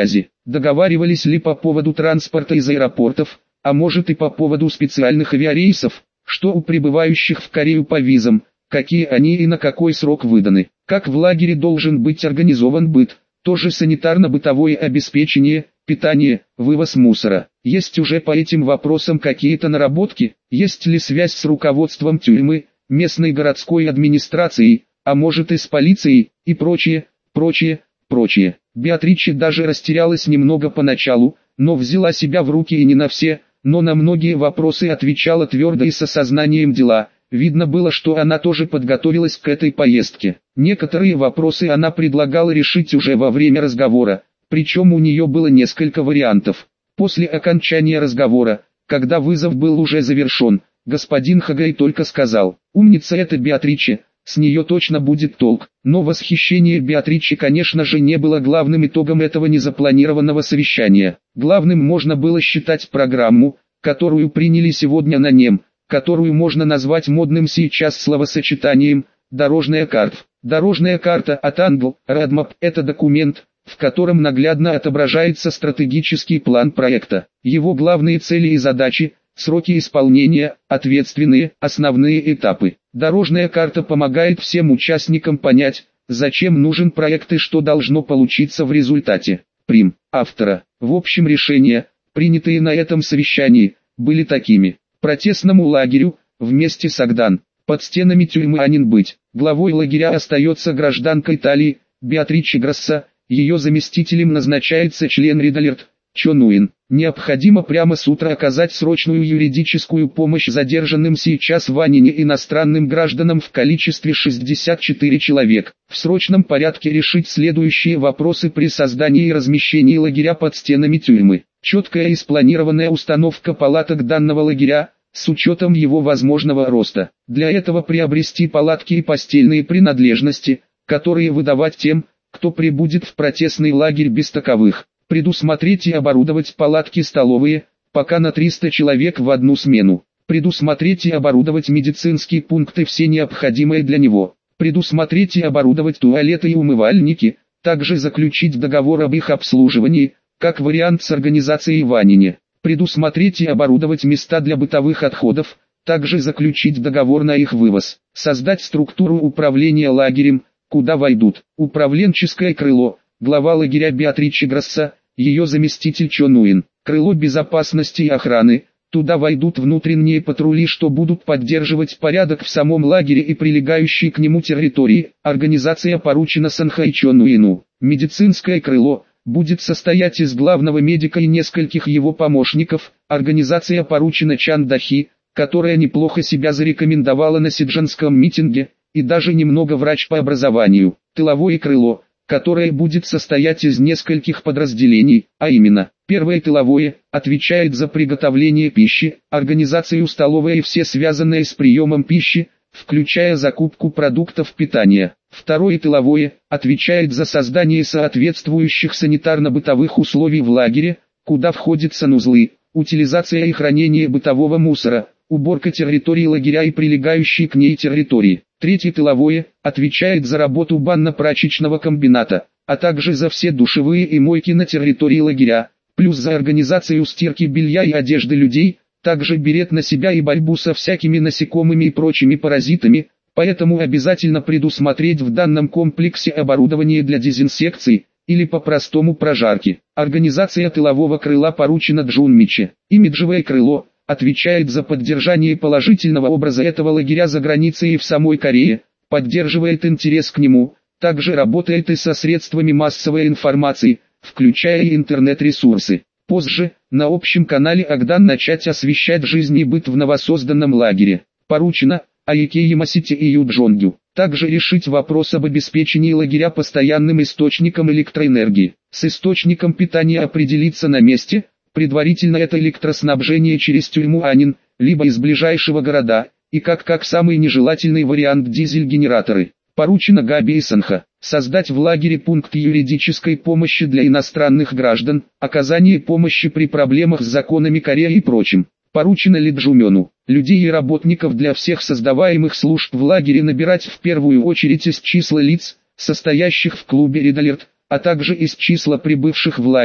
договаривались ли по поводу транспорта из аэропортов, а может и по поводу специальных авиарейсов, что у прибывающих в Корею по визам, какие они и на какой срок выданы, как в лагере должен быть организован быт, тоже санитарно-бытовое обеспечение, питание, вывоз мусора. Есть уже по этим вопросам какие-то наработки, есть ли связь с руководством тюрьмы, местной городской администрацией, а может и с полицией, и прочее, прочее, прочее. Беатриче даже растерялась немного поначалу, но взяла себя в руки и не на все, но на многие вопросы отвечала твердо и с осознанием дела. Видно было, что она тоже подготовилась к этой поездке. Некоторые вопросы она предлагала решить уже во время разговора, причем у нее было несколько вариантов. После окончания разговора, когда вызов был уже завершен, господин Хагай только сказал: «Умница эта Беатриче, с нее точно будет толк». Но восхищение Беатриче, конечно же, не было главным итогом этого незапланированного совещания. Главным можно было считать программу, которую приняли сегодня на нем, которую можно назвать модным сейчас словосочетанием «дорожная карта». Дорожная карта от англ, Roadmap – это документ, в котором наглядно отображается стратегический план проекта, его главные цели и задачи, сроки исполнения, ответственные, основные этапы. Дорожная карта помогает всем участникам понять, зачем нужен проект и что должно получиться в результате. Прим. Автора. В общем, решения, принятые на этом совещании, были такими. Протестному лагерю, вместе с Агдан, под стенами тюрьмы Анин быть. Главой лагеря остается гражданка Италии, Беатриче Грасса, ее заместителем назначается член Редалерт, Чон Уин. Необходимо прямо с утра оказать срочную юридическую помощь задержанным сейчас в Анине иностранным гражданам в количестве шестьдесят четыре человек. В срочном порядке решить следующие вопросы при создании и размещении лагеря под стенами тюрьмы. Четкая и спланированная установка палаток данного лагеря, с учетом его возможного роста. Для этого приобрести палатки и постельные принадлежности, которые выдавать тем, кто прибудет в протестный лагерь без таковых. Предусмотреть и оборудовать палатки столовые, пока на триста человек в одну смену. Предусмотреть и оборудовать медицинские пункты, все необходимые для него. Предусмотреть и оборудовать туалеты и умывальники, также заключить договор об их обслуживании, как вариант с организацией в Анине. Предусмотреть и оборудовать места для бытовых отходов, также заключить договор на их вывоз. Создать структуру управления лагерем, куда войдут управленческое крыло, глава лагеря Беатриче Грасса, ее заместитель Чон Уин, крыло безопасности и охраны. Туда войдут внутренние патрули, что будут поддерживать порядок в самом лагере и прилегающей к нему территории. Организация поручена Санхай Чон Уину. Медицинское крыло будет состоять из главного медика и нескольких его помощников. Организация поручена Чан Дахи, которая неплохо себя зарекомендовала на сиджанском митинге, и даже немного врач по образованию. Тыловое крыло, которое будет состоять из нескольких подразделений, а именно, первое тыловое, отвечает за приготовление пищи, организацию столовой и все связанные с приемом пищи, включая закупку продуктов питания. Второе тыловое, отвечает за создание соответствующих санитарно-бытовых условий в лагере, куда входят санузлы, утилизация и хранение бытового мусора, уборка территории лагеря и прилегающей к ней территории. Третье тыловое, отвечает за работу банно-прачечного комбината, а также за все душевые и мойки на территории лагеря, плюс за организацию стирки белья и одежды людей, также берет на себя и борьбу со всякими насекомыми и прочими паразитами, поэтому обязательно предусмотреть в данном комплексе оборудование для дезинсекции, или по-простому прожарки. Организация тылового крыла поручена Джунмиче. Имиджевое крыло отвечает за поддержание положительного образа этого лагеря за границей и в самой Корее, поддерживает интерес к нему, также работает и со средствами массовой информации, включая и интернет-ресурсы. Позже, на общем канале Агдан начать освещать жизнь и быт в новосозданном лагере. Поручено Айке Ямасите и Юджонгю. Также решить вопрос об обеспечении лагеря постоянным источником электроэнергии. С источником питания определиться на месте. Предварительно это электроснабжение через тюрьму Анин, либо из ближайшего города, и как как самый нежелательный вариант дизель-генераторы. Поручено Габи и Санха создать в лагере пункт юридической помощи для иностранных граждан, оказание помощи при проблемах с законами Кореи и прочим. Поручено Ли Джумену, людей и работников для всех создаваемых служб в лагере набирать в первую очередь из числа лиц, состоящих в клубе Редалерт, а также из числа прибывших в лагерь,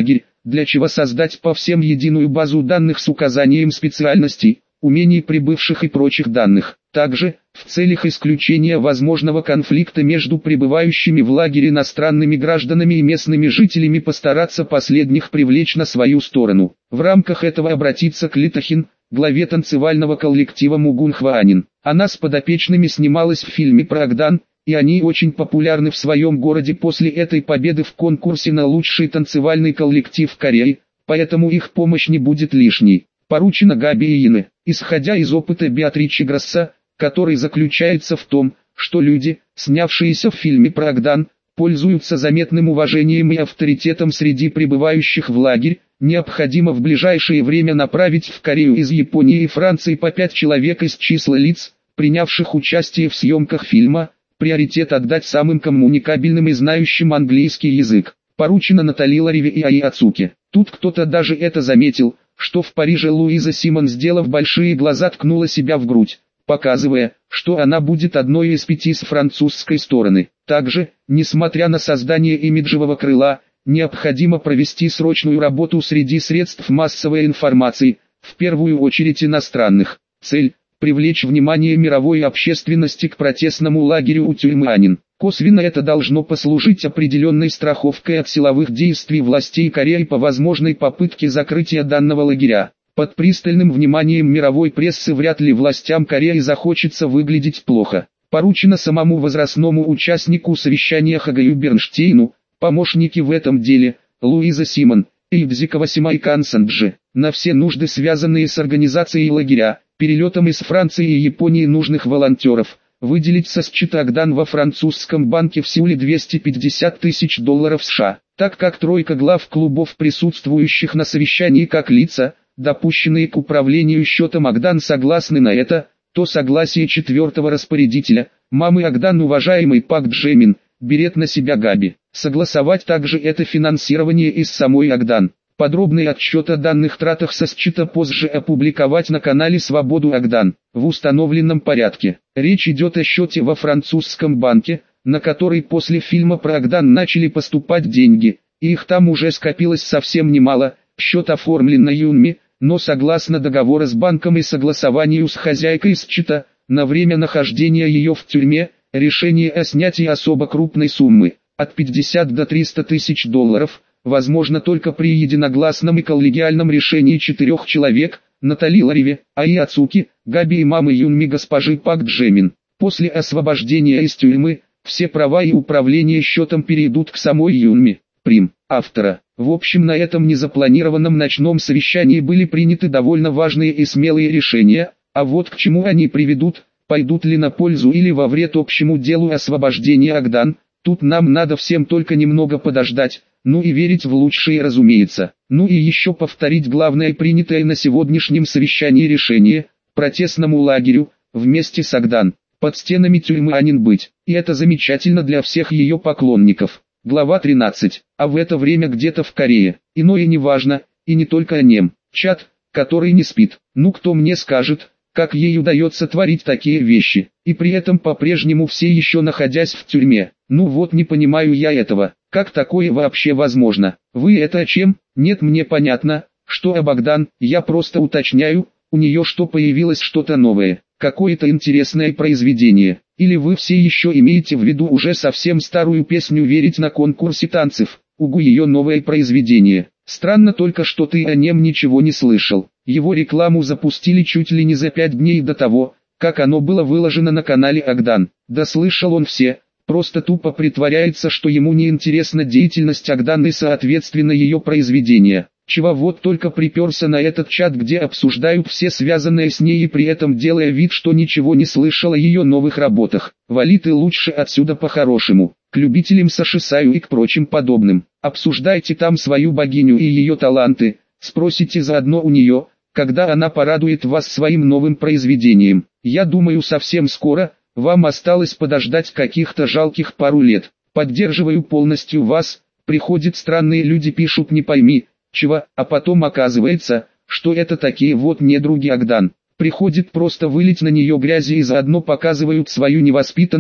для чего создать по всем единую базу данных с указанием специальностей, умений прибывших и прочих данных. Также, в целях исключения возможного конфликта между пребывающими в лагере иностранными гражданами и местными жителями постараться последних привлечь на свою сторону. В рамках этого обратиться к Литохин, главе танцевального коллектива Мугун Хваанин. Она с подопечными снималась в фильме про Агдан, и они очень популярны в своем городе после этой победы в конкурсе на лучший танцевальный коллектив Кореи, поэтому их помощь не будет лишней. Поручено Габи Иене, исходя из опыта Беатричи Гросса, который заключается в том, что люди, снявшиеся в фильме про Агдан, пользуются заметным уважением и авторитетом среди прибывающих в лагерь, необходимо в ближайшее время направить в Корею из Японии и Франции по пять человек из числа лиц, принявших участие в съемках фильма, приоритет отдать самым коммуникабельным и знающим английский язык. Поручено Натали Лариве и Аи Ацуки. Тут кто-то даже это заметил, что в Париже Луиза Симон, сделав большие глаза, ткнула себя в грудь, показывая, что она будет одной из пяти с французской стороны. Также, несмотря на создание имиджевого крыла, необходимо провести срочную работу среди средств массовой информации, в первую очередь иностранных. Цель – привлечь внимание мировой общественности к протестному лагерю у тюрьмы Анин. Косвенно это должно послужить определенной страховкой от силовых действий властей Кореи по возможной попытке закрытия данного лагеря. Под пристальным вниманием мировой прессы вряд ли властям Кореи захочется выглядеть плохо. Поручено самому возрастному участнику совещания Хагаю Бернштейну, помощники в этом деле, Луиза Симон, Ильдзикова Сима и Кансанджи, на все нужды, связанные с организацией лагеря, перелетом из Франции и Японии нужных волонтеров, выделить со счета Агдан во французском банке в Сеуле двести пятьдесят тысяч долларов США, так как тройка глав клубов, присутствующих на совещании как лица, допущенные к управлению счетом Агдан, согласны на это, то согласие четвертого распорядителя, мамы Агдан, уважаемый Пак Джемин, берет на себя Габи. Согласовать также это финансирование из самой Агдан. Подробный отчет о данных тратах со счета позже опубликовать на канале «Свободу Агдан» в установленном порядке. Речь идет о счете во французском банке, на который после фильма про Агдан начали поступать деньги, и их там уже скопилось совсем немало. Счет оформлен на Юнми, но согласно договора с банком и согласованию с хозяйкой счета, на время нахождения ее в тюрьме, решение о снятии особо крупной суммы, от пятидесяти до трёхсот тысяч долларов, возможно только при единогласном и коллегиальном решении четырех человек, Натали Лариве, Аи Ацуки, Габи и мамы Юнми госпожи Пак Джемин. После освобождения из тюрьмы, все права и управление счетом перейдут к самой Юнми. Прим. Автора. В общем, на этом незапланированном ночном совещании были приняты довольно важные и смелые решения, а вот к чему они приведут, пойдут ли на пользу или во вред общему делу освобождения Агдан, тут нам надо всем только немного подождать, ну и верить в лучшее, разумеется. Ну и еще повторить главное принятое на сегодняшнем совещании решение, протестному лагерю, вместе с Агдан, под стенами тюрьмы Анин быть, и это замечательно для всех ее поклонников. Глава тринадцать. А в это время где-то в Корее, иное не важно, и не только о нем, чат, который не спит. Ну кто мне скажет, как ей удается творить такие вещи, и при этом по-прежнему все еще находясь в тюрьме. Ну вот не понимаю я этого, как такое вообще возможно? Вы это о чем? Нет, мне понятно, что об Агдан, я просто уточняю, у нее что, появилось что-то новое, какое-то интересное произведение, или вы все еще имеете в виду уже совсем старую песню «Верить на конкурсе танцев», угу, ее новое произведение. Странно только, что ты о нем ничего не слышал. Его рекламу запустили чуть ли не за пять дней до того, как оно было выложено на канале Агдан. Да слышал он все, просто тупо притворяется, что ему не интересна деятельность Агдан и соответственно ее произведения. Чего вот только приперся на этот чат, где обсуждают все связанное с ней и при этом делая вид, что ничего не слышал о ее новых работах. Вали ты лучше отсюда по-хорошему, к любителям Сашисаю и к прочим подобным. Обсуждайте там свою богиню и ее таланты, спросите заодно у нее, когда она порадует вас своим новым произведением. Я думаю, совсем скоро, вам осталось подождать каких-то жалких пару лет. Поддерживаю полностью вас, приходят странные люди, пишут не пойми чего, а потом оказывается, что это такие вот недруги Агдан. Приходит просто вылить на нее грязи и заодно показывают свою невоспитанность,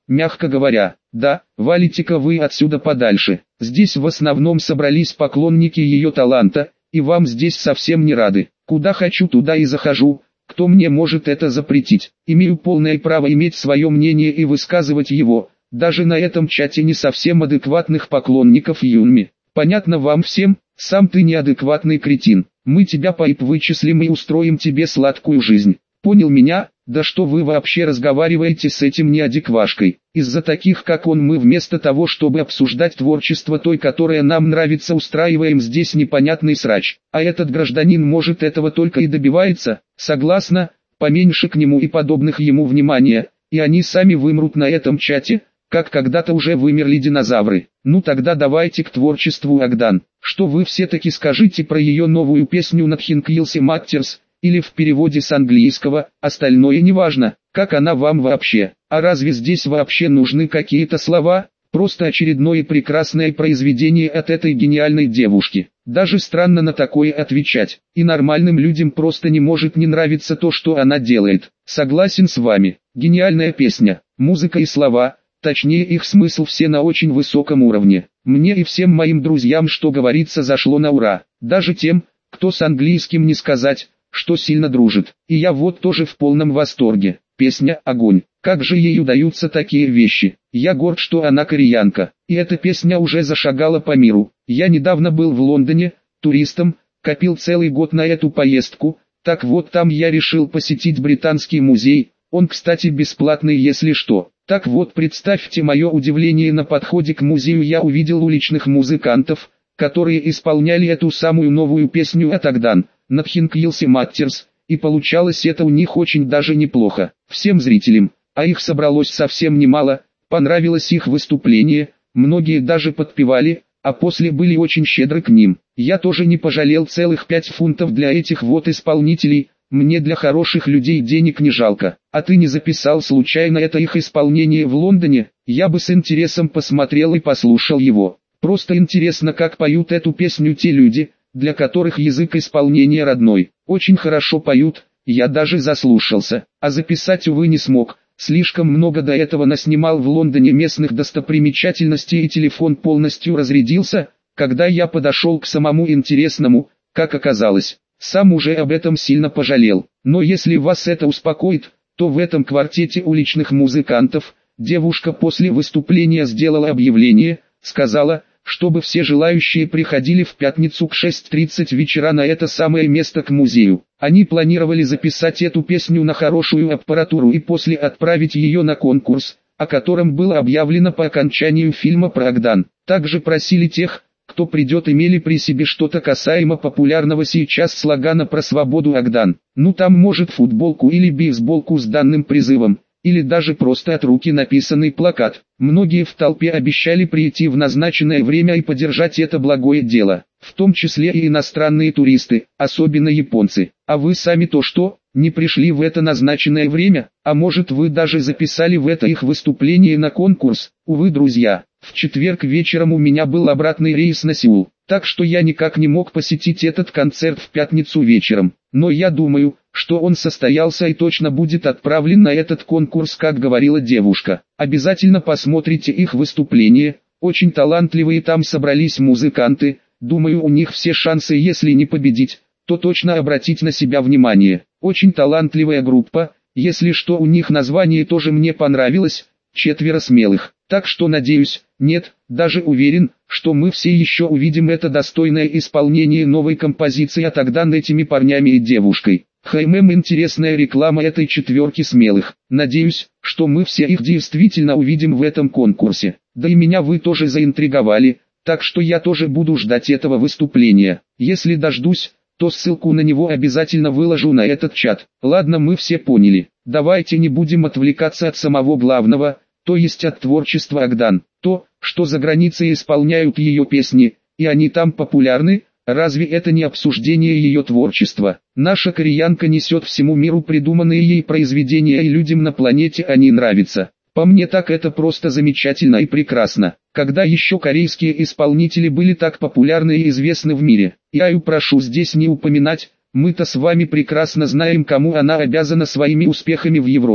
мягко говоря. Да, валите-ка вы отсюда подальше. Здесь в основном собрались поклонники ее таланта, и вам здесь совсем не рады. Куда хочу, туда и захожу. Кто мне может это запретить? Имею полное право иметь свое мнение и высказывать его, даже на этом чате не совсем адекватных поклонников Юнми. Понятно вам всем? Сам ты неадекватный кретин. Мы тебя по ай пи вычислим и устроим тебе сладкую жизнь. Понял меня? Да что вы вообще разговариваете с этим неадеквашкой? Из-за таких как он мы вместо того чтобы обсуждать творчество той, которая нам нравится, устраиваем здесь непонятный срач. А этот гражданин может этого только и добивается? Согласна, поменьше к нему и подобных ему внимания, и они сами вымрут на этом чате, как когда-то уже вымерли динозавры. Ну тогда давайте к творчеству Агдан. Что вы все-таки скажите про ее новую песню Nothing Else Matters? Или в переводе с английского, остальное неважно, как она вам вообще. А разве здесь вообще нужны какие-то слова? Просто очередное прекрасное произведение от этой гениальной девушки. Даже странно на такое отвечать. И нормальным людям просто не может не нравиться то, что она делает. Согласен с вами. Гениальная песня, музыка и слова, точнее их смысл все на очень высоком уровне. Мне и всем моим друзьям, что говорится, зашло на ура. Даже тем, кто с английским не сказать, что сильно дружит. И я вот тоже в полном восторге. Песня «Огонь». Как же ей удаются такие вещи. Я горд, что она кореянка. И эта песня уже зашагала по миру. Я недавно был в Лондоне, туристом, копил целый год на эту поездку. Так вот там я решил посетить Британский музей. Он, кстати, бесплатный, если что. Так вот, представьте мое удивление, на подходе к музею я увидел уличных музыкантов, которые исполняли эту самую новую песню от Агдан, Nothing Else Matters, и получалось это у них очень даже неплохо. Всем зрителям, а их собралось совсем немало, понравилось их выступление, многие даже подпевали, а после были очень щедры к ним. Я тоже не пожалел целых пять фунтов для этих вот исполнителей, мне для хороших людей денег не жалко. А ты не записал случайно это их исполнение в Лондоне? Я бы с интересом посмотрел и послушал его. Просто интересно, как поют эту песню те люди, для которых язык исполнения родной. Очень хорошо поют, я даже заслушался, а записать, увы, не смог. Слишком много до этого наснимал в Лондоне местных достопримечательностей и телефон полностью разрядился, когда я подошел к самому интересному, как оказалось. Сам уже об этом сильно пожалел. Но если вас это успокоит, то в этом квартете уличных музыкантов, девушка после выступления сделала объявление, сказала, чтобы все желающие приходили в пятницу к шести тридцать вечера на это самое место к музею. Они планировали записать эту песню на хорошую аппаратуру и после отправить ее на конкурс, о котором было объявлено по окончанию фильма про Агдан. Также просили тех, кто придет, имели при себе что-то касаемо популярного сейчас слогана про свободу Агдан. Ну там может футболку или бейсболку с данным призывом, или даже просто от руки написанный плакат. Многие в толпе обещали прийти в назначенное время и поддержать это благое дело, в том числе и иностранные туристы, особенно японцы. А вы сами-то что, не пришли в это назначенное время? А может вы даже записали в это их выступление на конкурс? Увы, друзья, в четверг вечером у меня был обратный рейс на Сеул, так что я никак не мог посетить этот концерт в пятницу вечером. Но я думаю, что он состоялся и точно будет отправлен на этот конкурс, как говорила девушка. Обязательно посмотрите их выступление, очень талантливые там собрались музыканты, думаю, у них все шансы, если не победить, то точно обратить на себя внимание. Очень талантливая группа, если что, у них название тоже мне понравилось, четверо смелых. Так что надеюсь, нет, даже уверен, что мы все еще увидим это достойное исполнение новой композиции от Агдан этими парнями и девушкой. Хм, интересная реклама этой четверки смелых. Надеюсь, что мы все их действительно увидим в этом конкурсе. Да и меня вы тоже заинтриговали, так что я тоже буду ждать этого выступления. Если дождусь, то ссылку на него обязательно выложу на этот чат. Ладно, мы все поняли. Давайте не будем отвлекаться от самого главного, то есть от творчества Агдан. То, что за границей исполняют ее песни, и они там популярны, разве это не обсуждение ее творчества? Наша кореянка несет всему миру придуманные ей произведения, и людям на планете они нравятся. По мне так это просто замечательно и прекрасно. Когда еще корейские исполнители были так популярны и известны в мире? Я и прошу здесь не упоминать, мы-то с вами прекрасно знаем, кому она обязана своими успехами в Европе.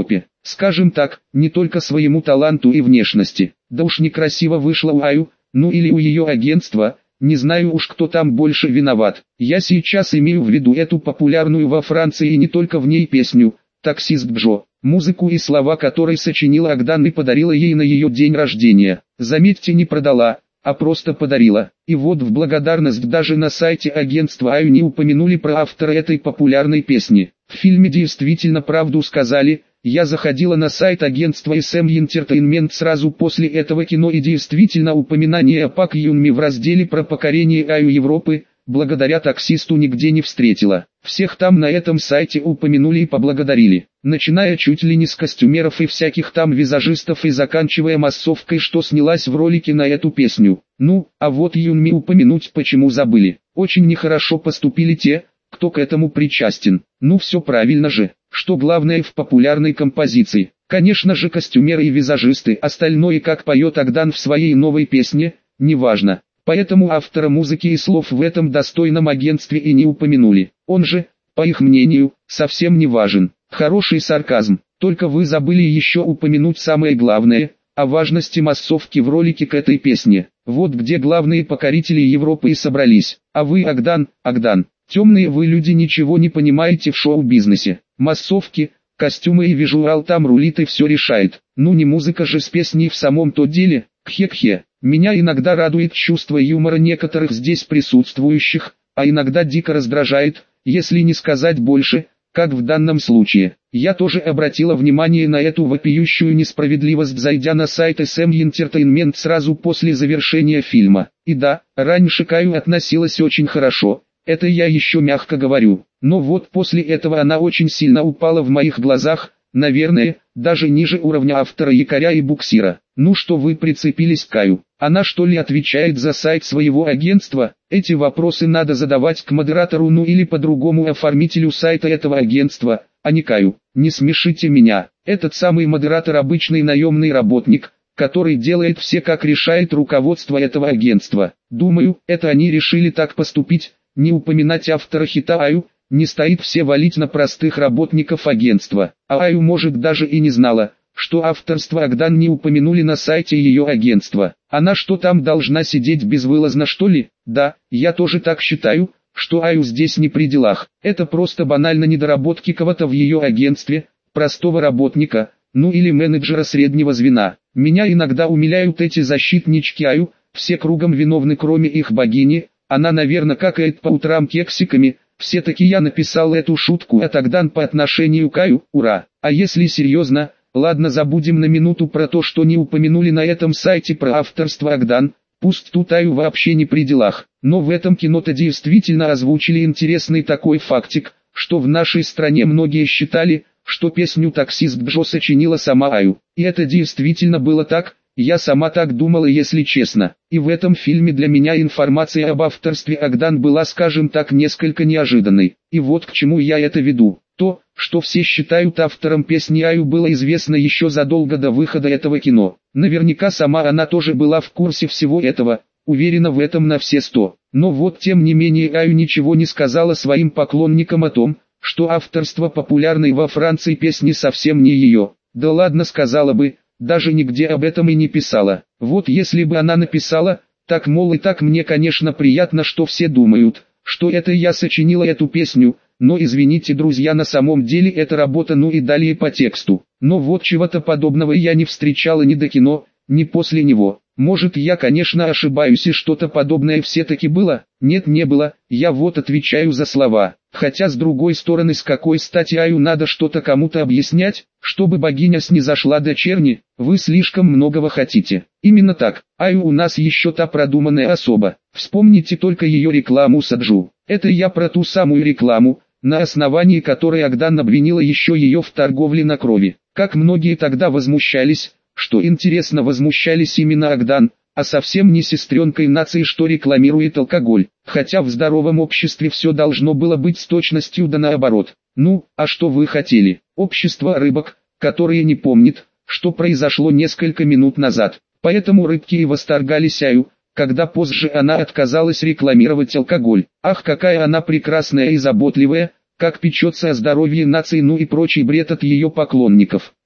Скажем так, не только своему таланту и внешности. Да уж некрасиво вышло у Аю, ну или у ее агентства, не знаю уж кто там больше виноват. Я сейчас имею в виду эту популярную во Франции и не только в ней песню «Таксист Джо», музыку и слова которой сочинила Агдан и подарила ей на ее день рождения. Заметьте, не продала, а просто подарила. И вот в благодарность даже на сайте агентства Аю не упомянули про автора этой популярной песни. В фильме действительно правду сказали. Я заходила на сайт агентства эс эм Entertainment сразу после этого кино, и действительно упоминание о Пак Юнми в разделе про покорение Аю Европы, благодаря таксисту, нигде не встретила. Всех там на этом сайте упомянули и поблагодарили, начиная чуть ли не с костюмеров и всяких там визажистов и заканчивая массовкой, что снялась в ролике на эту песню. Ну, а вот Юнми упомянуть почему забыли. Очень нехорошо поступили те, кто к этому причастен. Ну все правильно же. Что главное в популярной композиции? Конечно же костюмеры и визажисты, остальное, как поет Агдан в своей новой песне, неважно. Поэтому автора музыки и слов в этом достойном агентстве и не упомянули. Он же, по их мнению, совсем не важен. Хороший сарказм. Только вы забыли еще упомянуть самое главное, о важности массовки в ролике к этой песне. Вот где главные покорители Европы и собрались. А вы, Агдан, Агдан, темные вы люди, ничего не понимаете в шоу-бизнесе. Массовки, костюмы и визуал там рулит и все решает. Ну не музыка же с песней в самом-то деле. Кхе-кхе. Меня иногда радует чувство юмора некоторых здесь присутствующих, а иногда дико раздражает, если не сказать больше, как в данном случае. Я тоже обратила внимание на эту вопиющую несправедливость, зайдя на сайт эс эм Entertainment сразу после завершения фильма. И да, раньше к Аю относилась очень хорошо. Это я еще мягко говорю, но вот после этого она очень сильно упала в моих глазах, наверное, даже ниже уровня автора Якоря и Буксира. Ну что вы прицепились к Аю? Она что ли отвечает за сайт своего агентства? Эти вопросы надо задавать к модератору, ну или по-другому оформителю сайта этого агентства, а не к Аю. Не смешите меня, этот самый модератор обычный наемный работник, который делает все, как решает руководство этого агентства. Думаю, это они решили так поступить. Не упоминать автора хита Аю, не стоит все валить на простых работников агентства. А Аю может даже и не знала, что авторство Агдан не упомянули на сайте ее агентства. Она что там должна сидеть безвылазно, что ли? Да, я тоже так считаю, что Аю здесь не при делах. Это просто банально недоработки кого-то в ее агентстве, простого работника, ну или менеджера среднего звена. Меня иногда умиляют эти защитнички Аю, все кругом виновны кроме их богини. Она, наверное, какает по утрам кексиками. Все-таки я написал эту шутку от Агдан по отношению к Аю, ура. А если серьезно, ладно, забудем на минуту про то, что не упомянули на этом сайте про авторство Агдан. Пусть тут Аю вообще не при делах. Но в этом кино-то действительно озвучили интересный такой фактик, что в нашей стране многие считали, что песню «Таксист Джо» сочинила сама Аю. И это действительно было так. Я сама так думала, если честно. И в этом фильме для меня информация об авторстве Агдан была, скажем так, несколько неожиданной. И вот к чему я это веду. То, что все считают автором песни Аю, было известно еще задолго до выхода этого кино. Наверняка сама она тоже была в курсе всего этого, уверена в этом на все сто. Но вот тем не менее Аю ничего не сказала своим поклонникам о том, что авторство популярной во Франции песни совсем не ее. Да ладно, сказала бы. Даже нигде об этом и не писала. Вот если бы она написала, так мол и так мне конечно приятно, что все думают, что это я сочинила эту песню, но извините, друзья, на самом деле это работа, ну и далее по тексту. Но вот чего-то подобного я не встречала ни до кино, ни после него. Может, я конечно ошибаюсь и что-то подобное все-таки было? Нет, не было, я вот отвечаю за слова. Хотя с другой стороны, с какой стати Аю надо что-то кому-то объяснять, чтобы богиня снизошла до черни? Вы слишком многого хотите. Именно так, Аю у нас еще та продуманная особа. Вспомните только ее рекламу Саджу. Это я про ту самую рекламу, на основании которой Агдан обвинила еще ее в торговле на крови. Как многие тогда возмущались, что интересно, возмущались именно Агдан, а совсем не сестренкой нации, что рекламирует алкоголь. Хотя в здоровом обществе все должно было быть с точностью да наоборот. Ну, а что вы хотели? Общество рыбок, которые не помнят, что произошло несколько минут назад. Поэтому рыбки и восторгались Аю, когда позже она отказалась рекламировать алкоголь. Ах, какая она прекрасная и заботливая, как печется о здоровье нации, ну и прочий бред от ее поклонников.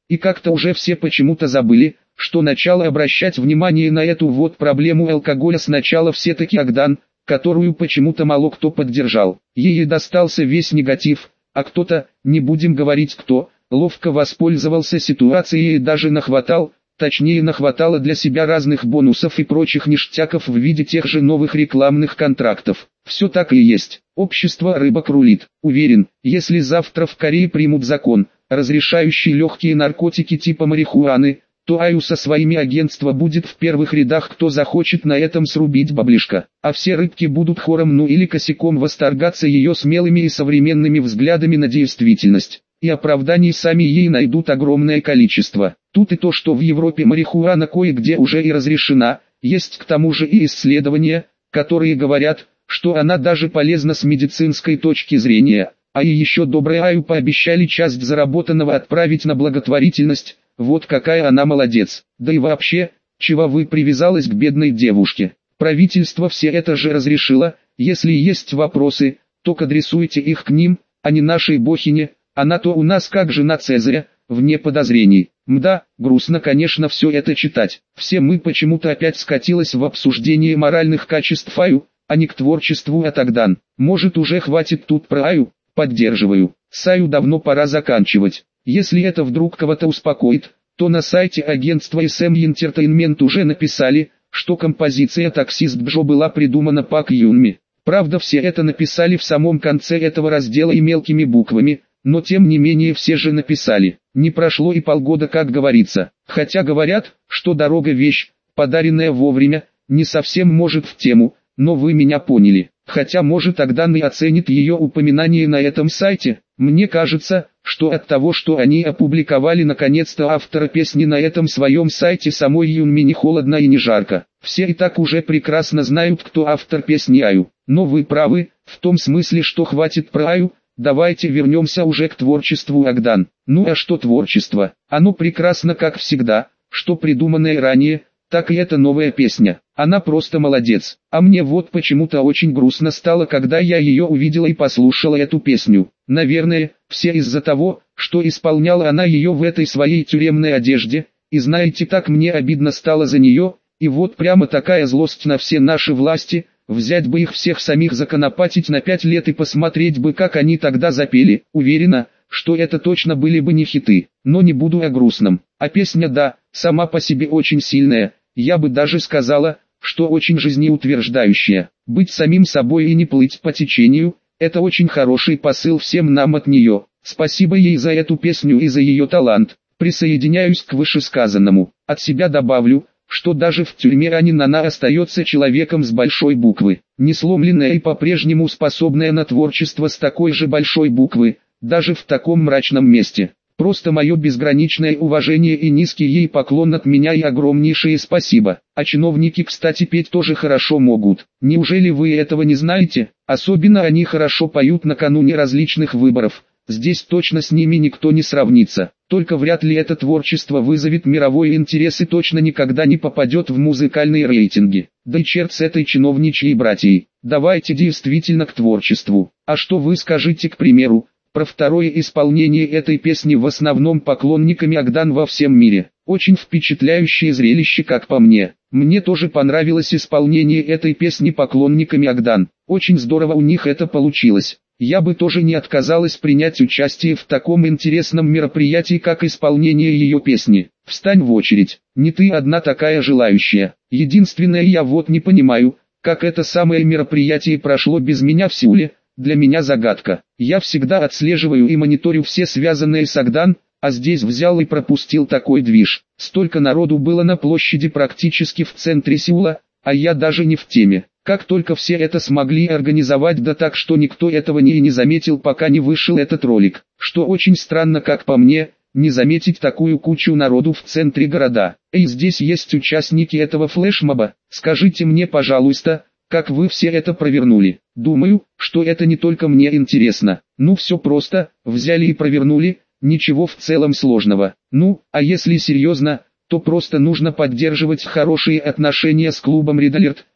И как-то уже все почему-то забыли, что начало обращать внимание на эту вот проблему алкоголя сначала все-таки Агдан, которую почему-то мало кто поддержал. Ей достался весь негатив, а кто-то, не будем говорить кто, ловко воспользовался ситуацией и даже нахватал, точнее нахватало для себя разных бонусов и прочих ништяков в виде тех же новых рекламных контрактов. Все так и есть. Общество рыбок рулит. Уверен, если завтра в Корее примут закон, разрешающий легкие наркотики типа марихуаны, то Аю со своими агентства будет в первых рядах, кто захочет на этом срубить баблишко. А все рыбки будут хором ну или косяком восторгаться ее смелыми и современными взглядами на действительность. И оправданий сами ей найдут огромное количество. Тут и то, что в Европе марихуана кое-где уже и разрешена, есть к тому же и исследования, которые говорят, что она даже полезна с медицинской точки зрения. А и еще добрая Аю пообещали часть заработанного отправить на благотворительность. Вот какая она молодец. Да и вообще, чего вы привязалась к бедной девушке? Правительство все это же разрешило. Если есть вопросы, то адресуйте их к ним, а не нашей бохине. Она то у нас как жена Цезаря, вне подозрений. Мда, грустно конечно все это читать. Все мы почему-то опять скатилось в обсуждение моральных качеств Аю, а не к творчеству Атагдан. Может уже хватит тут про Аю? Поддерживаю. С Аю давно пора заканчивать. Если это вдруг кого-то успокоит, то на сайте агентства эс эм Entertainment уже написали, что композиция «Таксист Бжо» была придумана Пак Юнми. Правда все это написали в самом конце этого раздела и мелкими буквами, но тем не менее все же написали. Не прошло и полгода, как говорится. Хотя говорят, что дорога вещь, подаренная вовремя, не совсем может в тему, но вы меня поняли. Хотя может Агдан и оценит ее упоминание на этом сайте. Мне кажется, что от того, что они опубликовали наконец-то автора песни на этом своем сайте, самой Юнми не холодно и не жарко. Все и так уже прекрасно знают, кто автор песни Аю. Но вы правы, в том смысле, что хватит про Аю. Давайте вернемся уже к творчеству Агдан. Ну а что творчество? Оно прекрасно как всегда, что придуманное ранее, так и эта новая песня. Она просто молодец. А мне вот почему-то очень грустно стало, когда я ее увидела и послушала эту песню. Наверное, все из-за того, что исполняла она ее в этой своей тюремной одежде. И знаете, так мне обидно стало за нее. И вот прямо такая злость на все наши власти. Взять бы их всех самих законопатить на пять лет и посмотреть бы, как они тогда запели. Уверена, что это точно были бы не хиты. Но не буду о грустном. А песня, да, сама по себе очень сильная. Я бы даже сказала, что очень жизнеутверждающая. Быть самим собой и не плыть по течению – это очень хороший посыл всем нам от нее. Спасибо ей за эту песню и за ее талант. Присоединяюсь к вышесказанному. От себя добавлю, что даже в тюрьме Анинана остается человеком с большой буквы. Не сломленная и по-прежнему способная на творчество с такой же большой буквы, даже в таком мрачном месте. Просто мое безграничное уважение и низкий ей поклон от меня и огромнейшее спасибо. А чиновники, кстати, петь тоже хорошо могут. Неужели вы этого не знаете? Особенно они хорошо поют накануне различных выборов. Здесь точно с ними никто не сравнится. Только вряд ли это творчество вызовет мировой интерес и точно никогда не попадет в музыкальные рейтинги. Да и черт с этой чиновничьей братьей. Давайте действительно к творчеству. А что вы скажете, к примеру, про второе исполнение этой песни в основном поклонниками Агдан во всем мире? Очень впечатляющее зрелище, как по мне. Мне тоже понравилось исполнение этой песни поклонниками Агдан. Очень здорово у них это получилось. Я бы тоже не отказалась принять участие в таком интересном мероприятии, как исполнение ее песни. Встань в очередь. Не ты одна такая желающая. Единственное, я вот не понимаю, как это самое мероприятие прошло без меня в Сеуле. Для меня загадка. Я всегда отслеживаю и мониторю все связанные с Агдан, а здесь взял и пропустил такой движ. Столько народу было на площади практически в центре Сеула, а я даже не в теме. Как только все это смогли организовать, да так, что никто этого не и не заметил, пока не вышел этот ролик. Что очень странно, как по мне, не заметить такую кучу народу в центре города. И здесь есть участники этого флешмоба. Скажите мне, пожалуйста, как вы все это провернули? Думаю, что это не только мне интересно. Ну все просто, взяли и провернули, ничего в целом сложного. Ну, а если серьезно, то просто нужно поддерживать хорошие отношения с клубом Red Alert,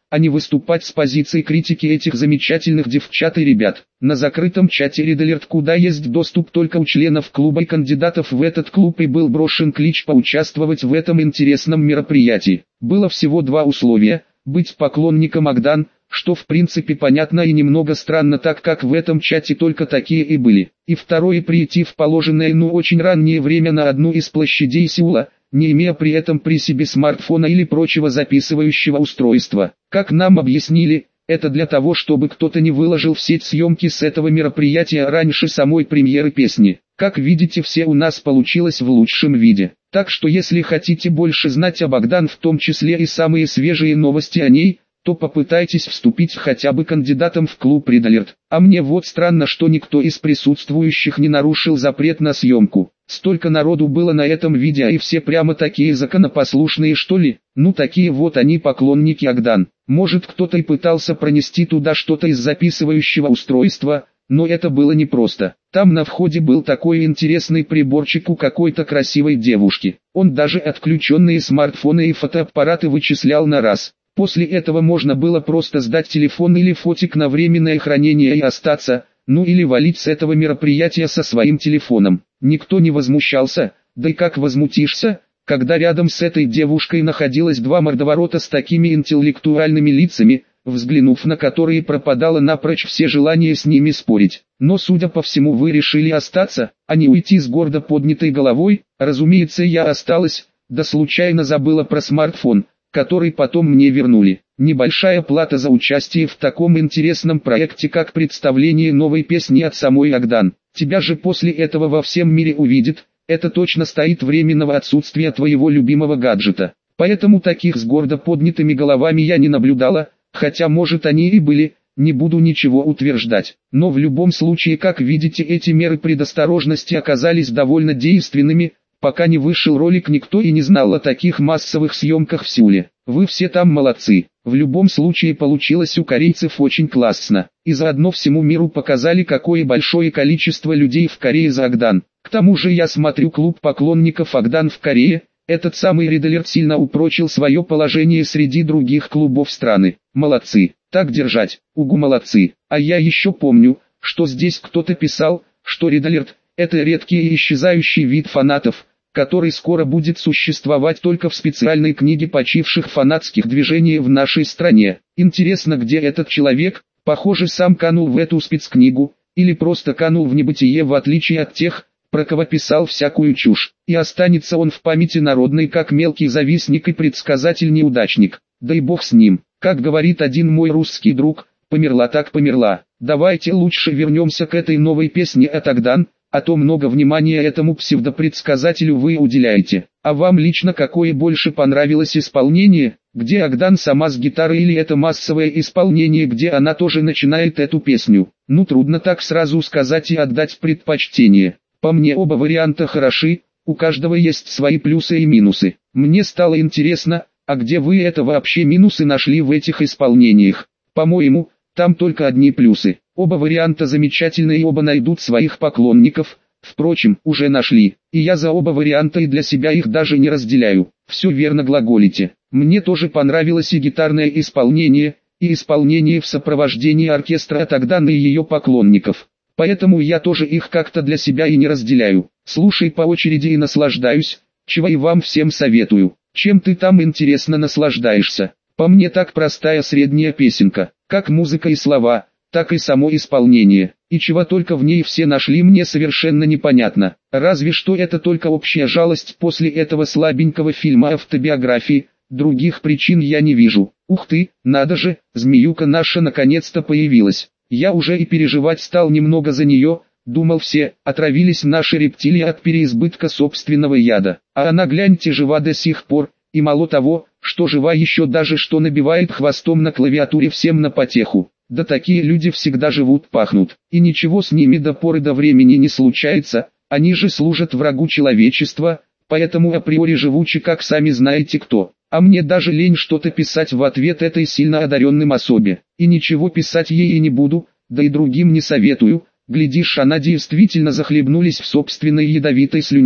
а не выступать с позиции критики этих замечательных девчат и ребят. На закрытом чате Red Alert, куда есть доступ только у членов клуба и кандидатов в этот клуб, и был брошен клич поучаствовать в этом интересном мероприятии. Было всего два условия: быть поклонником Агдан, что в принципе понятно и немного странно, так как в этом чате только такие и были. И второе: прийти в положенное, ну очень раннее время на одну из площадей Сеула, не имея при этом при себе смартфона или прочего записывающего устройства. Как нам объяснили, это для того, чтобы кто-то не выложил в сеть съемки с этого мероприятия раньше самой премьеры песни. Как видите, все у нас получилось в лучшем виде. Так что если хотите больше знать об Агдан, в том числе и самые свежие новости о ней, то попытайтесь вступить хотя бы кандидатом в клуб Red Alert. А мне вот странно, что никто из присутствующих не нарушил запрет на съемку. Столько народу было на этом видео, и все прямо такие законопослушные, что ли? Ну такие вот они, поклонники Агдан. Может, кто-то и пытался пронести туда что-то из записывающего устройства, но это было непросто. Там на входе был такой интересный приборчик у какой-то красивой девушки. Он даже отключенные смартфоны и фотоаппараты вычислял на раз. После этого можно было просто сдать телефон или фотик на временное хранение и остаться, ну или валить с этого мероприятия со своим телефоном. Никто не возмущался, да и как возмутишься, когда рядом с этой девушкой находилось два мордоворота с такими интеллектуальными лицами, взглянув на которые пропадало напрочь все желания с ними спорить. Но судя по всему, вы решили остаться, а не уйти с гордо поднятой головой. Разумеется, я осталась, да случайно забыла про смартфон, который потом мне вернули. Небольшая плата за участие в таком интересном проекте, как представление новой песни от самой Агдан. Тебя же после этого во всем мире увидит. Это точно стоит временного отсутствия твоего любимого гаджета. Поэтому таких с гордо поднятыми головами я не наблюдала, хотя может они и были, не буду ничего утверждать. Но в любом случае, как видите, эти меры предосторожности оказались довольно действенными. Пока не вышел ролик, никто и не знал о таких массовых съемках в Сеуле. Вы все там молодцы. В любом случае получилось у корейцев очень классно. И заодно всему миру показали, какое большое количество людей в Корее за Агдан. К тому же я смотрю, клуб поклонников Агдан в Корее, этот самый Red Alert, сильно упрочил свое положение среди других клубов страны. Молодцы. Так держать. Угу, молодцы. А я еще помню, что здесь кто-то писал, что Red Alert — это редкий и исчезающий вид фанатов, который скоро будет существовать только в специальной книге почивших фанатских движений в нашей стране. Интересно, где этот человек? Похоже, сам канул в эту спецкнигу, или просто канул в небытие, в отличие от тех, про кого писал всякую чушь. И останется он в памяти народной как мелкий завистник и предсказатель-неудачник. Да и бог с ним. Как говорит один мой русский друг, померла так померла. Давайте лучше вернемся к этой новой песне от Агдан, а то много внимания этому псевдопредсказателю вы уделяете. А вам лично какое больше понравилось исполнение, где Агдан сама с гитарой, или это массовое исполнение, где она тоже начинает эту песню? Ну, трудно так сразу сказать и отдать предпочтение. По мне оба варианта хороши, у каждого есть свои плюсы и минусы. Мне стало интересно, а где вы это вообще минусы нашли в этих исполнениях? По-моему, там только одни плюсы. Оба варианта замечательные и оба найдут своих поклонников. Впрочем, уже нашли. И я за оба варианта и для себя их даже не разделяю. Все верно глаголите. Мне тоже понравилось и гитарное исполнение, и исполнение в сопровождении оркестра от Агдан и ее поклонников. Поэтому я тоже их как-то для себя и не разделяю. Слушай по очереди и наслаждаюсь, чего и вам всем советую. Чем ты там интересно наслаждаешься? По мне так простая средняя песенка, как музыка и слова, так и само исполнение. И чего только в ней все нашли, мне совершенно непонятно. Разве что это только общая жалость после этого слабенького фильма автобиографии, других причин я не вижу. Ух ты, надо же, змеюка наша наконец-то появилась. Я уже и переживать стал немного за нее, думал, все отравились наши рептилии от переизбытка собственного яда. А она, гляньте, жива до сих пор, и мало того, что жива, еще даже что набивает хвостом на клавиатуре всем на потеху. Да такие люди всегда живут, пахнут, и ничего с ними до поры до времени не случается, они же служат врагу человечества, поэтому априори живучи, как сами знаете кто. А мне даже лень что-то писать в ответ этой сильно одаренным особе, и ничего писать ей и не буду, да и другим не советую, глядишь, она действительно захлебнулись в собственной ядовитой слюне.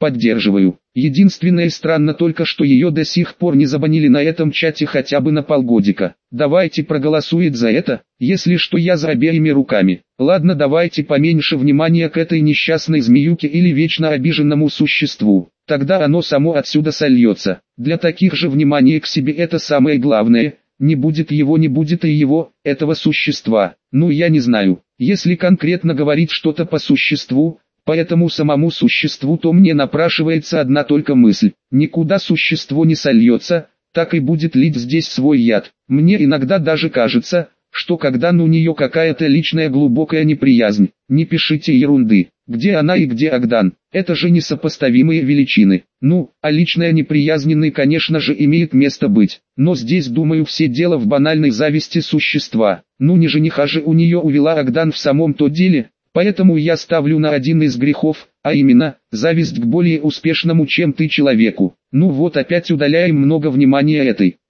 Поддерживаю. Единственное странно только, что ее до сих пор не забанили на этом чате хотя бы на полгодика. Давайте проголосует за это, если что я за обеими руками. Ладно, давайте поменьше внимания к этой несчастной змеюке или вечно обиженному существу. Тогда оно само отсюда сольется. Для таких же внимание к себе это самое главное. Не будет его, не будет и его, этого существа. Ну я не знаю. Если конкретно говорить что-то по существу, по этому самому существу, то мне напрашивается одна только мысль. Никуда существо не сольется, так и будет лить здесь свой яд. Мне иногда даже кажется, что когда у нее какая-то личная глубокая неприязнь. Не пишите ерунды. Где она и где Агдан? Это же несопоставимые величины. Ну, а личная неприязненный, конечно же, имеет место быть. Но здесь, думаю, все дело в банальной зависти существа. Ну не жениха же у нее увела Агдан в самом-то деле. Поэтому я ставлю на один из грехов, а именно, зависть к более успешному, чем ты человеку. Ну вот опять удаляем много внимания этой